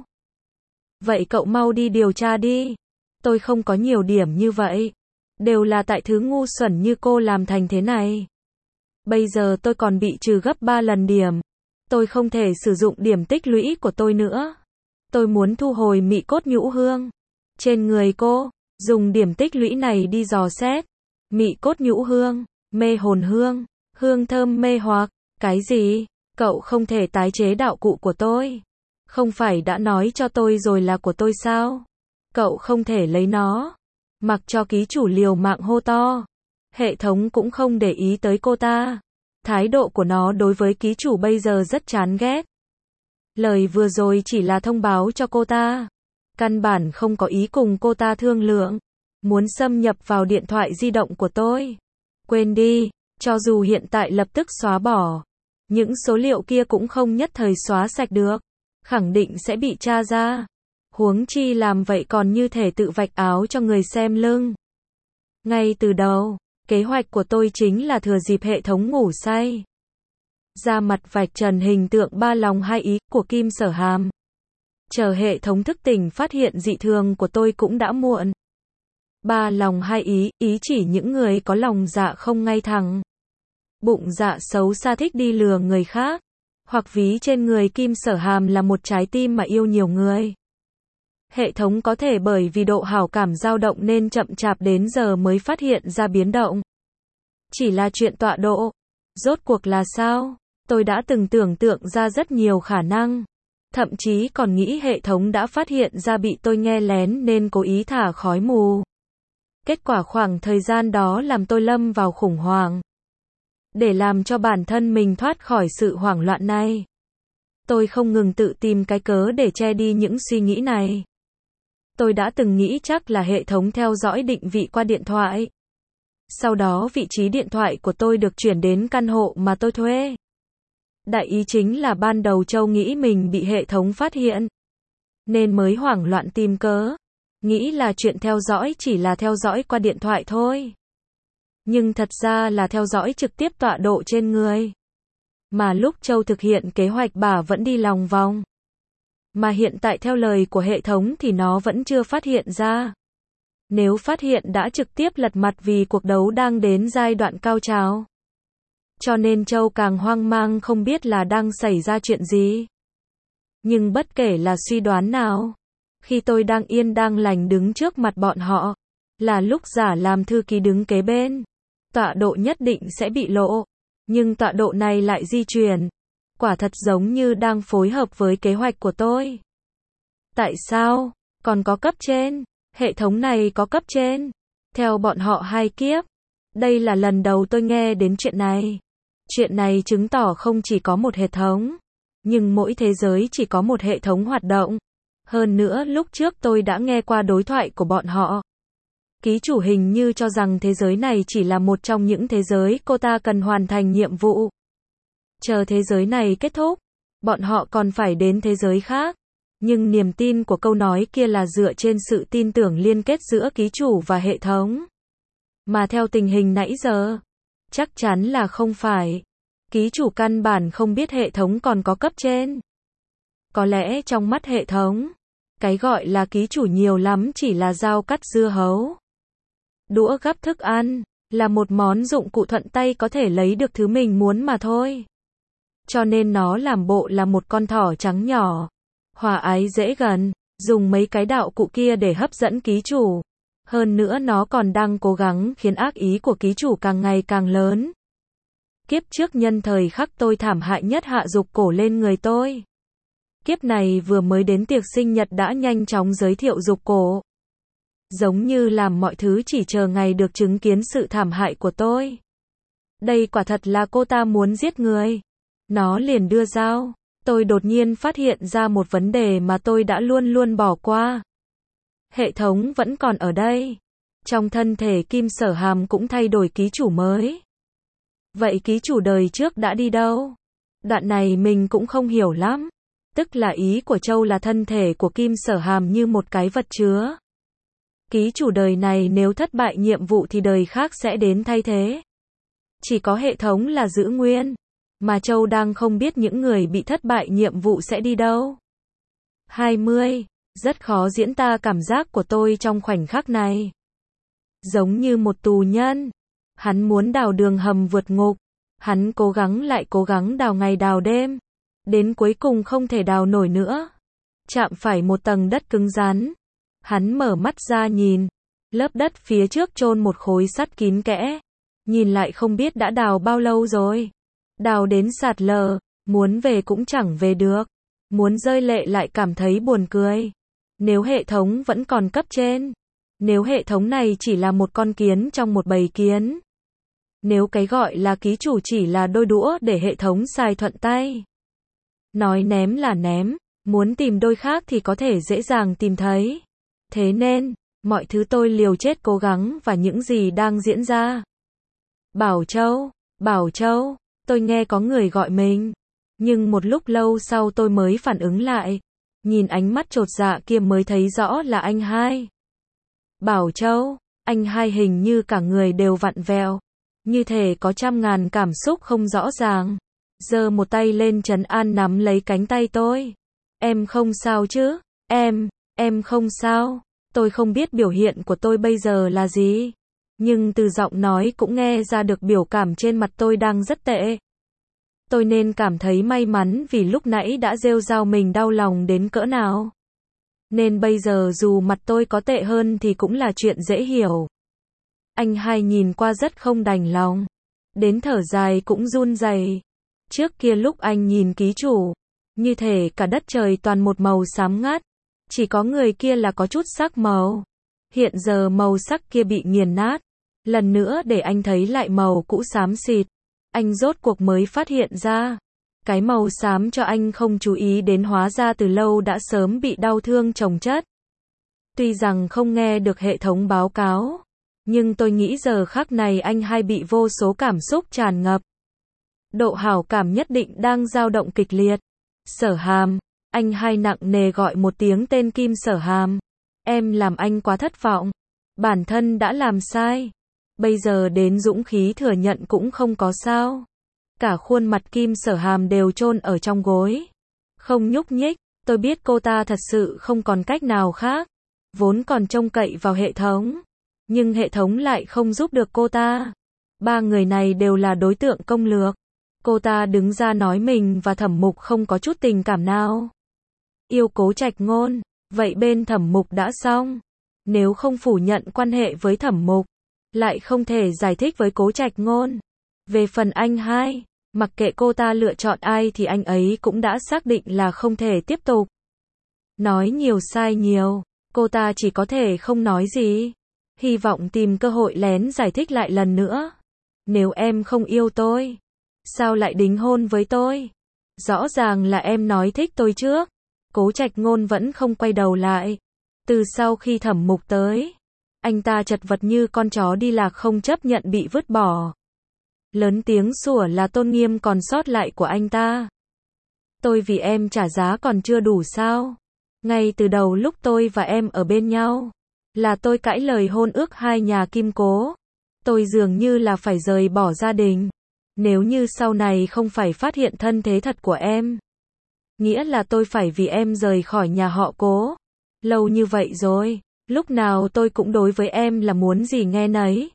Vậy cậu mau đi điều tra đi. Tôi không có nhiều điểm như vậy. Đều là tại thứ ngu xuẩn như cô làm thành thế này. Bây giờ tôi còn bị trừ gấp ba lần điểm. Tôi không thể sử dụng điểm tích lũy của tôi nữa. Tôi muốn thu hồi mị cốt nhũ hương. Trên người cô, dùng điểm tích lũy này đi dò xét. Mị cốt nhũ hương, mê hồn hương, hương thơm mê hoặc. Cái gì? Cậu không thể tái chế đạo cụ của tôi. Không phải đã nói cho tôi rồi là của tôi sao? Cậu không thể lấy nó. Mặc cho ký chủ liều mạng hô to. Hệ thống cũng không để ý tới cô ta. Thái độ của nó đối với ký chủ bây giờ rất chán ghét. Lời vừa rồi chỉ là thông báo cho cô ta. Căn bản không có ý cùng cô ta thương lượng. Muốn xâm nhập vào điện thoại di động của tôi. Quên đi, cho dù hiện tại lập tức xóa bỏ. Những số liệu kia cũng không nhất thời xóa sạch được. Khẳng định sẽ bị tra ra. Huống chi làm vậy còn như thể tự vạch áo cho người xem lưng. Ngay từ đầu, kế hoạch của tôi chính là thừa dịp hệ thống ngủ say. Ra mặt vạch trần hình tượng ba lòng hai ý của Kim Sở Hàm. Chờ hệ thống thức tỉnh phát hiện dị thường của tôi cũng đã muộn. Ba lòng hai ý, ý chỉ những người có lòng dạ không ngay thẳng. Bụng dạ xấu xa thích đi lừa người khác. Hoặc ví trên người Kim Sở Hàm là một trái tim mà yêu nhiều người. Hệ thống có thể bởi vì độ hảo cảm dao động nên chậm chạp đến giờ mới phát hiện ra biến động. Chỉ là chuyện tọa độ. Rốt cuộc là sao? Tôi đã từng tưởng tượng ra rất nhiều khả năng. Thậm chí còn nghĩ hệ thống đã phát hiện ra bị tôi nghe lén nên cố ý thả khói mù. Kết quả khoảng thời gian đó làm tôi lâm vào khủng hoảng. Để làm cho bản thân mình thoát khỏi sự hoảng loạn này, tôi không ngừng tự tìm cái cớ để che đi những suy nghĩ này. Tôi đã từng nghĩ chắc là hệ thống theo dõi định vị qua điện thoại. Sau đó vị trí điện thoại của tôi được chuyển đến căn hộ mà tôi thuê. Đại ý chính là ban đầu Châu nghĩ mình bị hệ thống phát hiện. nên mới hoảng loạn tìm cớ, nghĩ là chuyện theo dõi chỉ là theo dõi qua điện thoại thôi. Nhưng thật ra là theo dõi trực tiếp tọa độ trên người. Mà lúc Châu thực hiện kế hoạch bà vẫn đi lòng vòng. Mà hiện tại theo lời của hệ thống thì nó vẫn chưa phát hiện ra. Nếu phát hiện đã trực tiếp lật mặt vì cuộc đấu đang đến giai đoạn cao trào. Cho nên Châu càng hoang mang không biết là đang xảy ra chuyện gì. Nhưng bất kể là suy đoán nào, khi tôi đang yên đang lành đứng trước mặt bọn họ, là lúc giả làm thư ký đứng kế bên, tọa độ nhất định sẽ bị lộ, nhưng tọa độ này lại di chuyển, quả thật giống như đang phối hợp với kế hoạch của tôi. Tại sao? Còn có cấp trên, hệ thống này có cấp trên, theo bọn họ hai kiếp. Đây là lần đầu tôi nghe đến chuyện này. Chuyện này chứng tỏ không chỉ có một hệ thống, nhưng mỗi thế giới chỉ có một hệ thống hoạt động. Hơn nữa lúc trước tôi đã nghe qua đối thoại của bọn họ. Ký chủ hình như cho rằng thế giới này chỉ là một trong những thế giới cô ta cần hoàn thành nhiệm vụ. Chờ thế giới này kết thúc, bọn họ còn phải đến thế giới khác. Nhưng niềm tin của câu nói kia là dựa trên sự tin tưởng liên kết giữa ký chủ và hệ thống. Mà theo tình hình nãy giờ, chắc chắn là không phải. Ký chủ căn bản không biết hệ thống còn có cấp trên. Có lẽ trong mắt hệ thống, cái gọi là ký chủ nhiều lắm chỉ là dao cắt dưa hấu. Đũa gắp thức ăn, là một món dụng cụ thuận tay có thể lấy được thứ mình muốn mà thôi. Cho nên nó làm bộ là một con thỏ trắng nhỏ, hòa ái dễ gần, dùng mấy cái đạo cụ kia để hấp dẫn ký chủ. Hơn nữa nó còn đang cố gắng khiến ác ý của ký chủ càng ngày càng lớn. Kiếp trước nhân thời khắc tôi thảm hại nhất hạ dục cổ lên người tôi. Kiếp này vừa mới đến tiệc sinh nhật đã nhanh chóng giới thiệu dục cổ. Giống như làm mọi thứ chỉ chờ ngày được chứng kiến sự thảm hại của tôi. Đây quả thật là cô ta muốn giết người. Nó liền đưa dao. Tôi đột nhiên phát hiện ra một vấn đề mà tôi đã luôn luôn bỏ qua. Hệ thống vẫn còn ở đây. Trong thân thể Kim Sở Hàm cũng thay đổi ký chủ mới. Vậy ký chủ đời trước đã đi đâu? Đoạn này mình cũng không hiểu lắm. Tức là ý của Châu là thân thể của Kim Sở Hàm như một cái vật chứa. Ký chủ đời này nếu thất bại nhiệm vụ thì đời khác sẽ đến thay thế. Chỉ có hệ thống là giữ nguyên. Mà Châu đang không biết những người bị thất bại nhiệm vụ sẽ đi đâu. hai mươi. Rất khó diễn tả cảm giác của tôi trong khoảnh khắc này. Giống như một tù nhân. Hắn muốn đào đường hầm vượt ngục. Hắn cố gắng lại cố gắng đào ngày đào đêm. Đến cuối cùng không thể đào nổi nữa. Chạm phải một tầng đất cứng rắn. Hắn mở mắt ra nhìn. Lớp đất phía trước chôn một khối sắt kín kẽ. Nhìn lại không biết đã đào bao lâu rồi. Đào đến sạt lở. Muốn về cũng chẳng về được. Muốn rơi lệ lại cảm thấy buồn cười. Nếu hệ thống vẫn còn cấp trên. Nếu hệ thống này chỉ là một con kiến trong một bầy kiến. Nếu cái gọi là ký chủ chỉ là đôi đũa để hệ thống xài thuận tay. Nói ném là ném. Muốn tìm đôi khác thì có thể dễ dàng tìm thấy. Thế nên, mọi thứ tôi liều chết cố gắng và những gì đang diễn ra. Bảo Châu, Bảo Châu, tôi nghe có người gọi mình. Nhưng một lúc lâu sau tôi mới phản ứng lại. Nhìn ánh mắt chột dạ kia mới thấy rõ là anh hai. Bảo Châu, anh hai hình như cả người đều vặn vẹo. Như thể có trăm ngàn cảm xúc không rõ ràng. Giơ một tay lên trấn an nắm lấy cánh tay tôi. Em không sao chứ? Em, em không sao. Tôi không biết biểu hiện của tôi bây giờ là gì. Nhưng từ giọng nói cũng nghe ra được biểu cảm trên mặt tôi đang rất tệ. Tôi nên cảm thấy may mắn vì lúc nãy đã rêu rao mình đau lòng đến cỡ nào. Nên bây giờ dù mặt tôi có tệ hơn thì cũng là chuyện dễ hiểu. Anh hai nhìn qua rất không đành lòng. Đến thở dài cũng run rẩy. Trước kia lúc anh nhìn ký chủ, như thể cả đất trời toàn một màu xám ngắt. Chỉ có người kia là có chút sắc màu. Hiện giờ màu sắc kia bị nghiền nát. Lần nữa để anh thấy lại màu cũ xám xịt. Anh rốt cuộc mới phát hiện ra. Cái màu xám cho anh không chú ý đến hóa ra từ lâu đã sớm bị đau thương chồng chất. Tuy rằng không nghe được hệ thống báo cáo. Nhưng tôi nghĩ giờ khắc này anh hai bị vô số cảm xúc tràn ngập. Độ hảo cảm nhất định đang dao động kịch liệt. Sở Hàm, Anh hai nặng nề gọi một tiếng tên Kim Sở Hàm. Em làm anh quá thất vọng. Bản thân đã làm sai. Bây giờ đến dũng khí thừa nhận cũng không có sao. Cả khuôn mặt Kim Sở Hàm đều chôn ở trong gối. Không nhúc nhích, tôi biết cô ta thật sự không còn cách nào khác. Vốn còn trông cậy vào hệ thống. Nhưng hệ thống lại không giúp được cô ta. Ba người này đều là đối tượng công lược. Cô ta đứng ra nói mình và Thẩm Mục không có chút tình cảm nào. Yêu Cố Trạch Ngôn, vậy bên Thẩm Mục đã xong. Nếu không phủ nhận quan hệ với Thẩm Mục, lại không thể giải thích với Cố Trạch Ngôn. Về phần anh hai, mặc kệ cô ta lựa chọn ai thì anh ấy cũng đã xác định là không thể tiếp tục. Nói nhiều sai nhiều, cô ta chỉ có thể không nói gì. Hy vọng tìm cơ hội lén giải thích lại lần nữa. Nếu em không yêu tôi, sao lại đính hôn với tôi? Rõ ràng là em nói thích tôi trước. Cố Trạch Ngôn vẫn không quay đầu lại. Từ sau khi Thẩm Mục tới, anh ta chật vật như con chó đi lạc không chấp nhận bị vứt bỏ. Lớn tiếng sủa là tôn nghiêm còn sót lại của anh ta. Tôi vì em trả giá còn chưa đủ sao? Ngay từ đầu lúc tôi và em ở bên nhau, là tôi cãi lời hôn ước hai nhà Kim Cố. Tôi dường như là phải rời bỏ gia đình. Nếu như sau này không phải phát hiện thân thế thật của em, nghĩa là tôi phải vì em rời khỏi nhà họ Cố. Lâu như vậy rồi, lúc nào tôi cũng đối với em là muốn gì nghe nấy.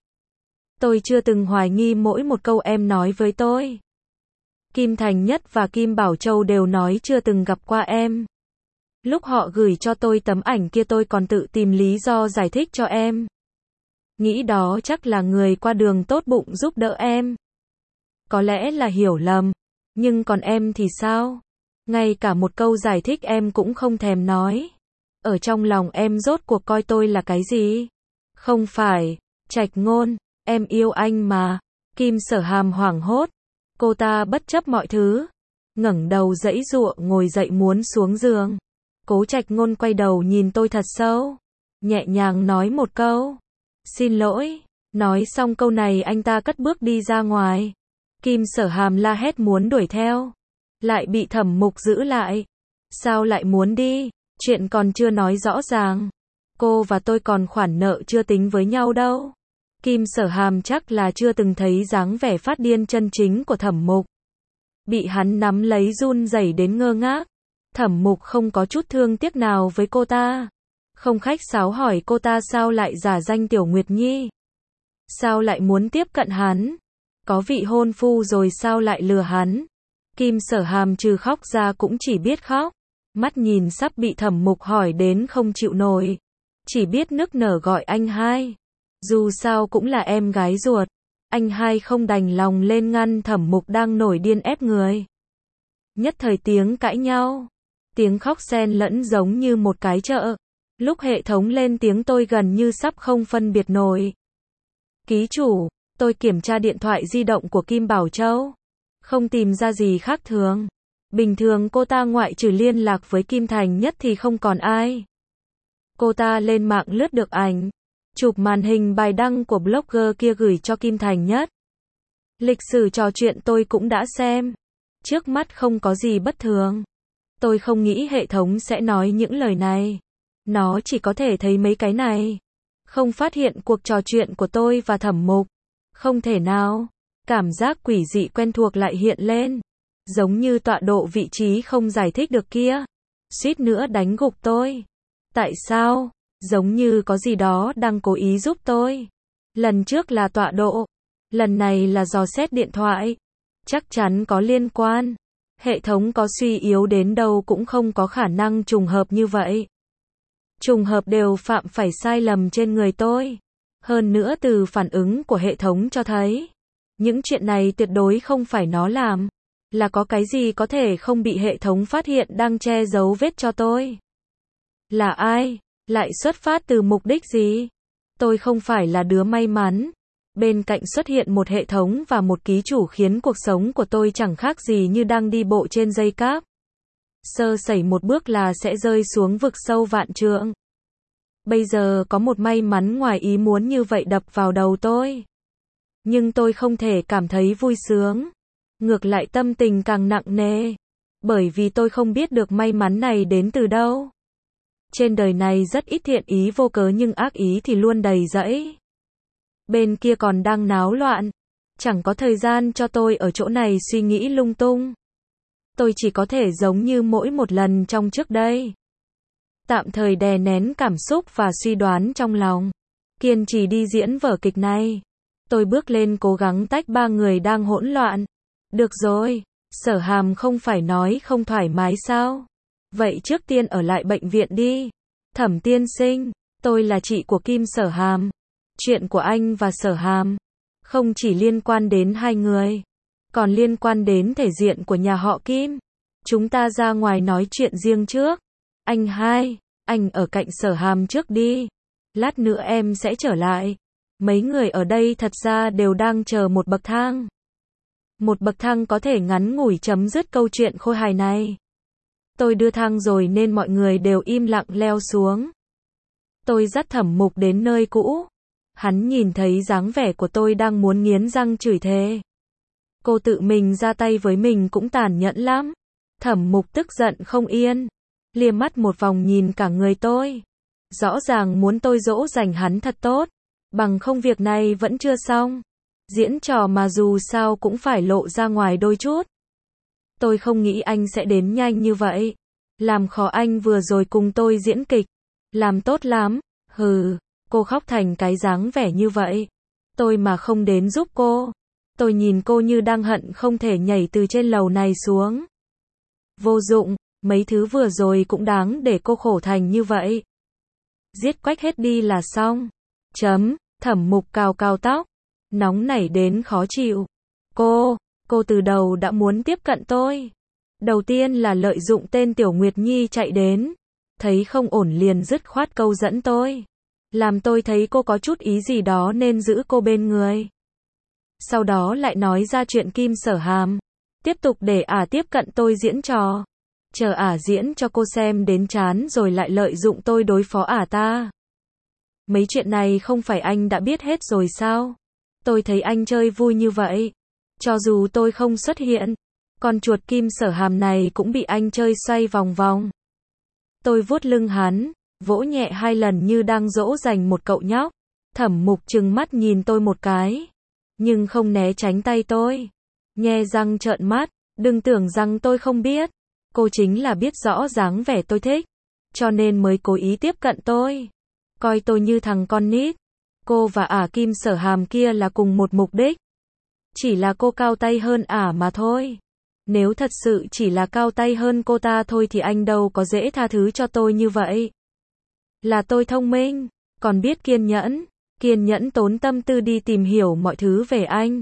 Tôi chưa từng hoài nghi mỗi một câu em nói với tôi. Kim Thành Nhất và Kim Bảo Châu đều nói chưa từng gặp qua em. Lúc họ gửi cho tôi tấm ảnh kia tôi còn tự tìm lý do giải thích cho em. Nghĩ đó chắc là người qua đường tốt bụng giúp đỡ em. Có lẽ là hiểu lầm. Nhưng còn em thì sao? Ngay cả một câu giải thích em cũng không thèm nói. Ở trong lòng em rốt cuộc coi tôi là cái gì? Không phải, Trạch Ngôn, em yêu anh mà. Kim Sở Hàm hoảng hốt. Cô ta bất chấp mọi thứ. Ngẩng đầu giãy giụa ngồi dậy muốn xuống giường. Cố Trạch Ngôn quay đầu nhìn tôi thật sâu. Nhẹ nhàng nói một câu. Xin lỗi. Nói xong câu này anh ta cất bước đi ra ngoài. Kim Sở Hàm la hét muốn đuổi theo. Lại bị Thẩm Mục giữ lại. Sao lại muốn đi? Chuyện còn chưa nói rõ ràng. Cô và tôi còn khoản nợ chưa tính với nhau đâu. Kim Sở Hàm chắc là chưa từng thấy dáng vẻ phát điên chân chính của Thẩm Mục. Bị hắn nắm lấy run rẩy đến ngơ ngác. Thẩm Mục không có chút thương tiếc nào với cô ta. Không khách sáo hỏi cô ta sao lại giả danh Tiểu Nguyệt Nhi. Sao lại muốn tiếp cận hắn? Có vị hôn phu rồi sao lại lừa hắn? Kim Sở Hàm trừ khóc ra cũng chỉ biết khóc. Mắt nhìn sắp bị Thẩm Mục hỏi đến không chịu nổi. Chỉ biết nức nở gọi anh hai. Dù sao cũng là em gái ruột. Anh hai không đành lòng lên ngăn Thẩm Mục đang nổi điên ép người. Nhất thời tiếng cãi nhau. Tiếng khóc xen lẫn giống như một cái chợ. Lúc hệ thống lên tiếng tôi gần như sắp không phân biệt nổi. Ký chủ, tôi kiểm tra điện thoại di động của Kim Bảo Châu. Không tìm ra gì khác thường. Bình thường cô ta ngoại trừ liên lạc với Kim Thành Nhất thì không còn ai. Cô ta lên mạng lướt được ảnh. Chụp màn hình bài đăng của blogger kia gửi cho Kim Thành Nhất. Lịch sử trò chuyện tôi cũng đã xem. Trước mắt không có gì bất thường. Tôi không nghĩ hệ thống sẽ nói những lời này. Nó chỉ có thể thấy mấy cái này. Không phát hiện cuộc trò chuyện của tôi và Thẩm Mục. Không thể nào. Cảm giác quỷ dị quen thuộc lại hiện lên. Giống như tọa độ vị trí không giải thích được kia. Suýt nữa đánh gục tôi. Tại sao? Giống như có gì đó đang cố ý giúp tôi. Lần trước là tọa độ. Lần này là dò xét điện thoại. Chắc chắn có liên quan. Hệ thống có suy yếu đến đâu cũng không có khả năng trùng hợp như vậy. Trùng hợp đều phạm phải sai lầm trên người tôi. Hơn nữa từ phản ứng của hệ thống cho thấy. Những chuyện này tuyệt đối không phải nó làm. Là có cái gì có thể không bị hệ thống phát hiện đang che giấu vết cho tôi. Là ai? Lại xuất phát từ mục đích gì? Tôi không phải là đứa may mắn. Bên cạnh xuất hiện một hệ thống và một ký chủ khiến cuộc sống của tôi chẳng khác gì như đang đi bộ trên dây cáp. Sơ sẩy một bước là sẽ rơi xuống vực sâu vạn trượng. Bây giờ có một may mắn ngoài ý muốn như vậy đập vào đầu tôi. Nhưng tôi không thể cảm thấy vui sướng. Ngược lại tâm tình càng nặng nề. Bởi vì tôi không biết được may mắn này đến từ đâu. Trên đời này rất ít thiện ý vô cớ nhưng ác ý thì luôn đầy rẫy. Bên kia còn đang náo loạn. Chẳng có thời gian cho tôi ở chỗ này suy nghĩ lung tung. Tôi chỉ có thể giống như mỗi một lần trong trước đây. Tạm thời đè nén cảm xúc và suy đoán trong lòng. Kiên trì đi diễn vở kịch này. Tôi bước lên cố gắng tách ba người đang hỗn loạn. Được rồi, Sở Hàm không phải nói không thoải mái sao? Vậy trước tiên ở lại bệnh viện đi. Thẩm tiên sinh, tôi là chị của Kim Sở Hàm. Chuyện của anh và Sở Hàm không chỉ liên quan đến hai người, còn liên quan đến thể diện của nhà họ Kim. Chúng ta ra ngoài nói chuyện riêng trước. Anh hai, anh ở cạnh Sở Hàm trước đi. Lát nữa em sẽ trở lại. Mấy người ở đây thật ra đều đang chờ một bậc thang. Một bậc thang có thể ngắn ngủi chấm dứt câu chuyện khôi hài này. Tôi đưa thang rồi nên mọi người đều im lặng leo xuống. Tôi dắt Thẩm Mục đến nơi cũ. Hắn nhìn thấy dáng vẻ của tôi đang muốn nghiến răng chửi thề. Cô tự mình ra tay với mình cũng tàn nhẫn lắm. Thẩm Mục tức giận không yên. Liếc mắt một vòng nhìn cả người tôi. Rõ ràng muốn tôi dỗ dành hắn thật tốt. Bằng không việc này vẫn chưa xong. Diễn trò mà dù sao cũng phải lộ ra ngoài đôi chút. Tôi không nghĩ anh sẽ đến nhanh như vậy. Làm khó anh vừa rồi cùng tôi diễn kịch. Làm tốt lắm. Hừ, cô khóc thành cái dáng vẻ như vậy. Tôi mà không đến giúp cô. Tôi nhìn cô như đang hận không thể nhảy từ trên lầu này xuống. Vô dụng, mấy thứ vừa rồi cũng đáng để cô khổ thành như vậy. Giết Quách hết đi là xong. Chấm, Thẩm Mục cào cào tóc. Nóng nảy đến khó chịu. Cô, cô từ đầu đã muốn tiếp cận tôi. Đầu tiên là lợi dụng tên Tiểu Nguyệt Nhi chạy đến. Thấy không ổn liền dứt khoát câu dẫn tôi. Làm tôi thấy cô có chút ý gì đó nên giữ cô bên người. Sau đó lại nói ra chuyện Kim Sở Hàm. Tiếp tục để ả tiếp cận tôi diễn trò. Chờ ả diễn cho cô xem đến chán rồi lại lợi dụng tôi đối phó ả ta. Mấy chuyện này không phải anh đã biết hết rồi sao? Tôi thấy anh chơi vui như vậy. Cho dù tôi không xuất hiện, con chuột Kim Sở Hàm này cũng bị anh chơi xoay vòng vòng. Tôi vuốt lưng hắn, vỗ nhẹ hai lần như đang dỗ dành một cậu nhóc. Thẩm Mục trừng mắt nhìn tôi một cái, nhưng không né tránh tay tôi. Nhe răng trợn mắt, đừng tưởng rằng tôi không biết. Cô chính là biết rõ dáng vẻ tôi thích, cho nên mới cố ý tiếp cận tôi. Coi tôi như thằng con nít. Cô và ả Kim Sở Hàm kia là cùng một mục đích. Chỉ là cô cao tay hơn ả mà thôi. Nếu thật sự chỉ là cao tay hơn cô ta thôi thì anh đâu có dễ tha thứ cho tôi như vậy. Là tôi thông minh, còn biết kiên nhẫn, kiên nhẫn tốn tâm tư đi tìm hiểu mọi thứ về anh.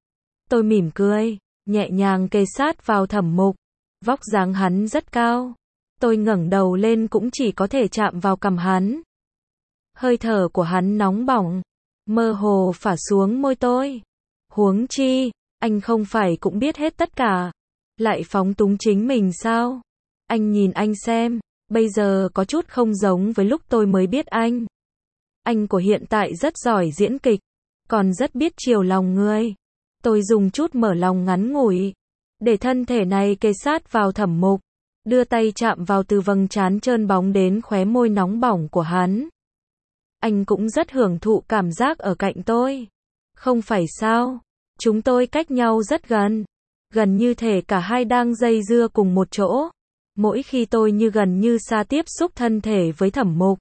Tôi mỉm cười, nhẹ nhàng kề sát vào Thẩm Mục. Vóc dáng hắn rất cao. Tôi ngẩng đầu lên cũng chỉ có thể chạm vào cằm hắn. Hơi thở của hắn nóng bỏng, mơ hồ phả xuống môi tôi. Huống chi, anh không phải cũng biết hết tất cả. Lại phóng túng chính mình sao? Anh nhìn anh xem, bây giờ có chút không giống với lúc tôi mới biết anh. Anh của hiện tại rất giỏi diễn kịch, còn rất biết chiều lòng người. Tôi dùng chút mở lòng ngắn ngủi, để thân thể này kề sát vào Thẩm Mục, đưa tay chạm vào từ vầng trán trơn bóng đến khóe môi nóng bỏng của hắn. Anh cũng rất hưởng thụ cảm giác ở cạnh tôi. Không phải sao? Chúng tôi cách nhau rất gần. Gần như thể cả hai đang dây dưa cùng một chỗ. Mỗi khi tôi như gần như xa tiếp xúc thân thể với Thẩm Mục,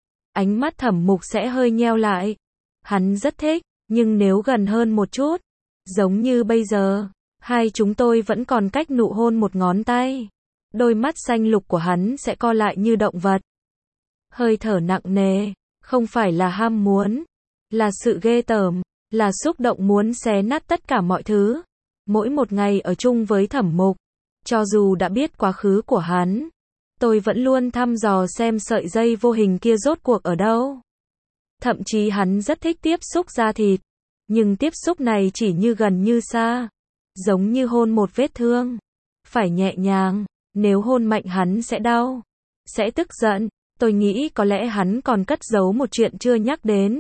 ánh mắt Thẩm Mục sẽ hơi nheo lại. Hắn rất thích, nhưng nếu gần hơn một chút, giống như bây giờ, hai chúng tôi vẫn còn cách nụ hôn một ngón tay. Đôi mắt xanh lục của hắn sẽ co lại như động vật. Hơi thở nặng nề, không phải là ham muốn, là sự ghê tởm, là xúc động muốn xé nát tất cả mọi thứ. Mỗi một ngày ở chung với Thẩm Mục, cho dù đã biết quá khứ của hắn, tôi vẫn luôn thăm dò xem sợi dây vô hình kia rốt cuộc ở đâu. Thậm chí hắn rất thích tiếp xúc da thịt, nhưng tiếp xúc này chỉ như gần như xa, giống như hôn một vết thương. Phải nhẹ nhàng, nếu hôn mạnh hắn sẽ đau, sẽ tức giận. Tôi nghĩ có lẽ hắn còn cất giấu một chuyện chưa nhắc đến.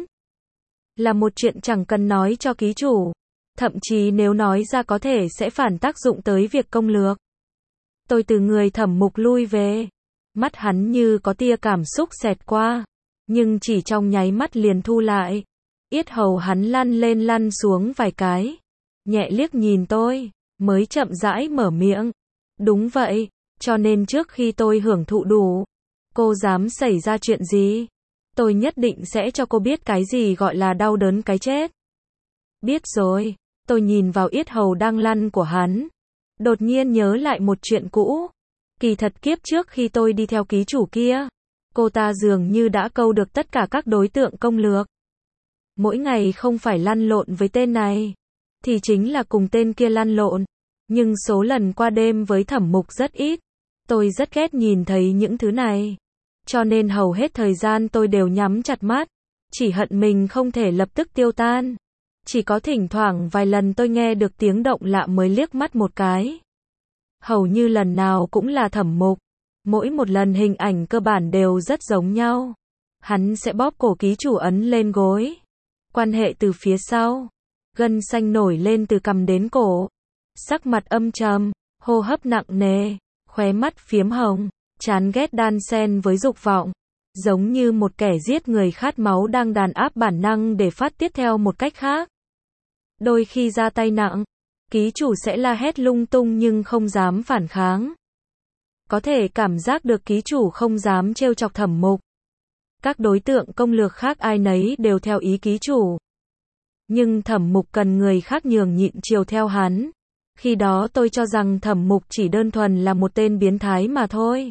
Là một chuyện chẳng cần nói cho ký chủ. Thậm chí nếu nói ra có thể sẽ phản tác dụng tới việc công lược. Tôi từ người Thẩm Mục lui về. Mắt hắn như có tia cảm xúc xẹt qua, nhưng chỉ trong nháy mắt liền thu lại. Yết hầu hắn lăn lên lăn xuống vài cái, nhẹ liếc nhìn tôi, mới chậm rãi mở miệng. Đúng vậy, cho nên trước khi tôi hưởng thụ đủ, cô dám xảy ra chuyện gì, tôi nhất định sẽ cho cô biết cái gì gọi là đau đớn cái chết. Biết rồi, tôi nhìn vào yết hầu đang lăn của hắn, đột nhiên nhớ lại một chuyện cũ. Kỳ thật kiếp trước khi tôi đi theo ký chủ kia, cô ta dường như đã câu được tất cả các đối tượng công lược. Mỗi ngày không phải lăn lộn với tên này, thì chính là cùng tên kia lăn lộn. Nhưng số lần qua đêm với Thẩm Mục rất ít. Tôi rất ghét nhìn thấy những thứ này. Cho nên hầu hết thời gian tôi đều nhắm chặt mắt, chỉ hận mình không thể lập tức tiêu tan. Chỉ có thỉnh thoảng vài lần tôi nghe được tiếng động lạ mới liếc mắt một cái. Hầu như lần nào cũng là Thẩm Mục. Mỗi một lần hình ảnh cơ bản đều rất giống nhau. Hắn sẽ bóp cổ ký chủ ấn lên gối. Quan hệ từ phía sau. Gân xanh nổi lên từ cằm đến cổ. Sắc mặt âm trầm, hô hấp nặng nề, khóe mắt phiếm hồng, chán ghét đan xen với dục vọng. Giống như một kẻ giết người khát máu đang đàn áp bản năng để phát tiết theo một cách khác. Đôi khi ra tay nặng, ký chủ sẽ la hét lung tung nhưng không dám phản kháng. Có thể cảm giác được ký chủ không dám trêu chọc Thẩm Mục. Các đối tượng công lược khác ai nấy đều theo ý ký chủ. Nhưng Thẩm Mục cần người khác nhường nhịn chiều theo hắn. Khi đó tôi cho rằng Thẩm Mục chỉ đơn thuần là một tên biến thái mà thôi.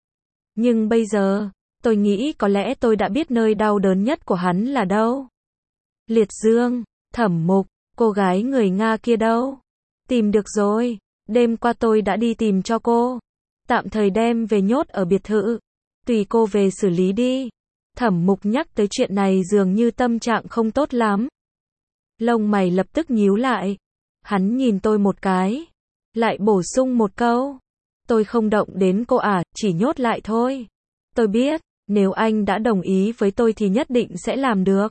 Nhưng bây giờ, tôi nghĩ có lẽ tôi đã biết nơi đau đớn nhất của hắn là đâu. Liệt Dương, Thẩm Mục, cô gái người Nga kia đâu? Tìm được rồi, đêm qua tôi đã đi tìm cho cô. Tạm thời đem về nhốt ở biệt thự. Tùy cô về xử lý đi. Thẩm Mục nhắc tới chuyện này dường như tâm trạng không tốt lắm. Lông mày lập tức nhíu lại. Hắn nhìn tôi một cái. Lại bổ sung một câu. Tôi không động đến cô à, chỉ nhốt lại thôi. Tôi biết, nếu anh đã đồng ý với tôi thì nhất định sẽ làm được.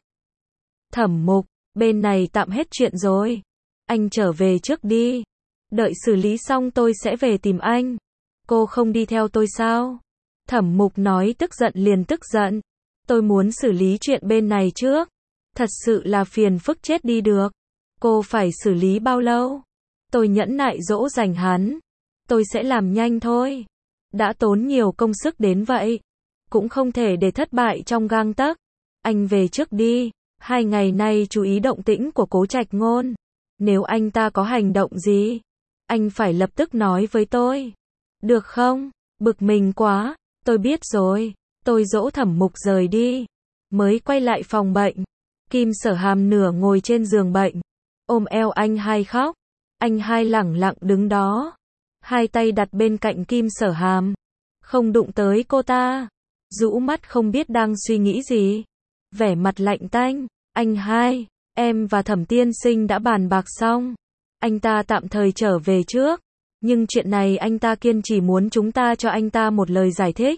Thẩm Mục, bên này tạm hết chuyện rồi. Anh trở về trước đi. Đợi xử lý xong tôi sẽ về tìm anh. Cô không đi theo tôi sao? Thẩm Mục nói tức giận liền tức giận. Tôi muốn xử lý chuyện bên này trước. Thật sự là phiền phức chết đi được. Cô phải xử lý bao lâu? Tôi nhẫn nại dỗ dành hắn. Tôi sẽ làm nhanh thôi. Đã tốn nhiều công sức đến vậy. Cũng không thể để thất bại trong gang tấc. Anh về trước đi. Hai ngày nay chú ý động tĩnh của Cố Trạch Ngôn. Nếu anh ta có hành động gì, anh phải lập tức nói với tôi. Được không? Bực mình quá. Tôi biết rồi. Tôi dỗ Thẩm Mục rời đi. Mới quay lại phòng bệnh. Kim Sở Hàm nửa ngồi trên giường bệnh. Ôm eo anh hai khóc. Anh hai lẳng lặng đứng đó. Hai tay đặt bên cạnh Kim Sở Hàm. Không đụng tới cô ta. Rũ mắt không biết đang suy nghĩ gì. Vẻ mặt lạnh tanh. Anh hai, em và Thẩm tiên sinh đã bàn bạc xong. Anh ta tạm thời trở về trước. Nhưng chuyện này anh ta kiên trì muốn chúng ta cho anh ta một lời giải thích.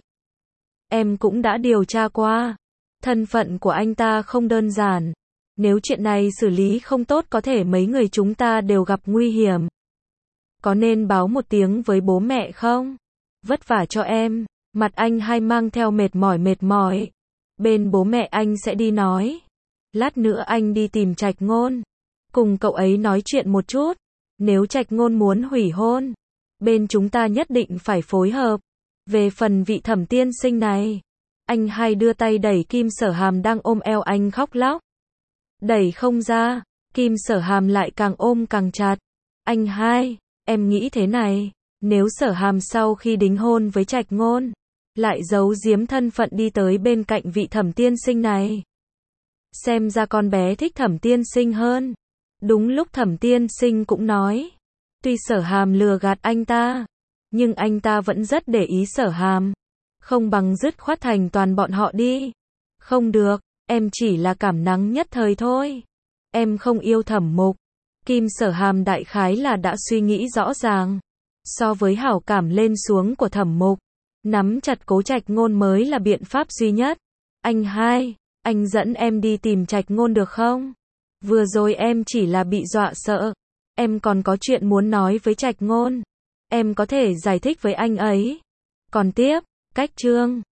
Em cũng đã điều tra qua. Thân phận của anh ta không đơn giản. Nếu chuyện này xử lý không tốt có thể mấy người chúng ta đều gặp nguy hiểm. Có nên báo một tiếng với bố mẹ không? Vất vả cho em. Mặt anh hai mang theo mệt mỏi mệt mỏi. Bên bố mẹ anh sẽ đi nói. Lát nữa anh đi tìm Trạch Ngôn. Cùng cậu ấy nói chuyện một chút. Nếu Trạch Ngôn muốn hủy hôn, bên chúng ta nhất định phải phối hợp. Về phần vị Thẩm tiên sinh này, anh hai đưa tay đẩy Kim Sở Hàm đang ôm eo anh khóc lóc. Đẩy không ra, Kim Sở Hàm lại càng ôm càng chặt. Anh hai, em nghĩ thế này, nếu Sở Hàm sau khi đính hôn với Trạch Ngôn, lại giấu giếm thân phận đi tới bên cạnh vị Thẩm tiên sinh này. Xem ra con bé thích Thẩm tiên sinh hơn. Đúng lúc Thẩm tiên sinh cũng nói, tuy Sở Hàm lừa gạt anh ta, nhưng anh ta vẫn rất để ý Sở Hàm. Không bằng dứt khoát thành toàn bọn họ đi. Không được, em chỉ là cảm nắng nhất thời thôi. Em không yêu Thẩm Mục. Kim Sở Hàm đại khái là đã suy nghĩ rõ ràng. So với hảo cảm lên xuống của Thẩm Mục, nắm chặt Cố Trạch Ngôn mới là biện pháp duy nhất. Anh hai, anh dẫn em đi tìm Trạch Ngôn được không? Vừa rồi em chỉ là bị dọa sợ. Em còn có chuyện muốn nói với Trạch Ngôn. Em có thể giải thích với anh ấy. Còn tiếp, cách chương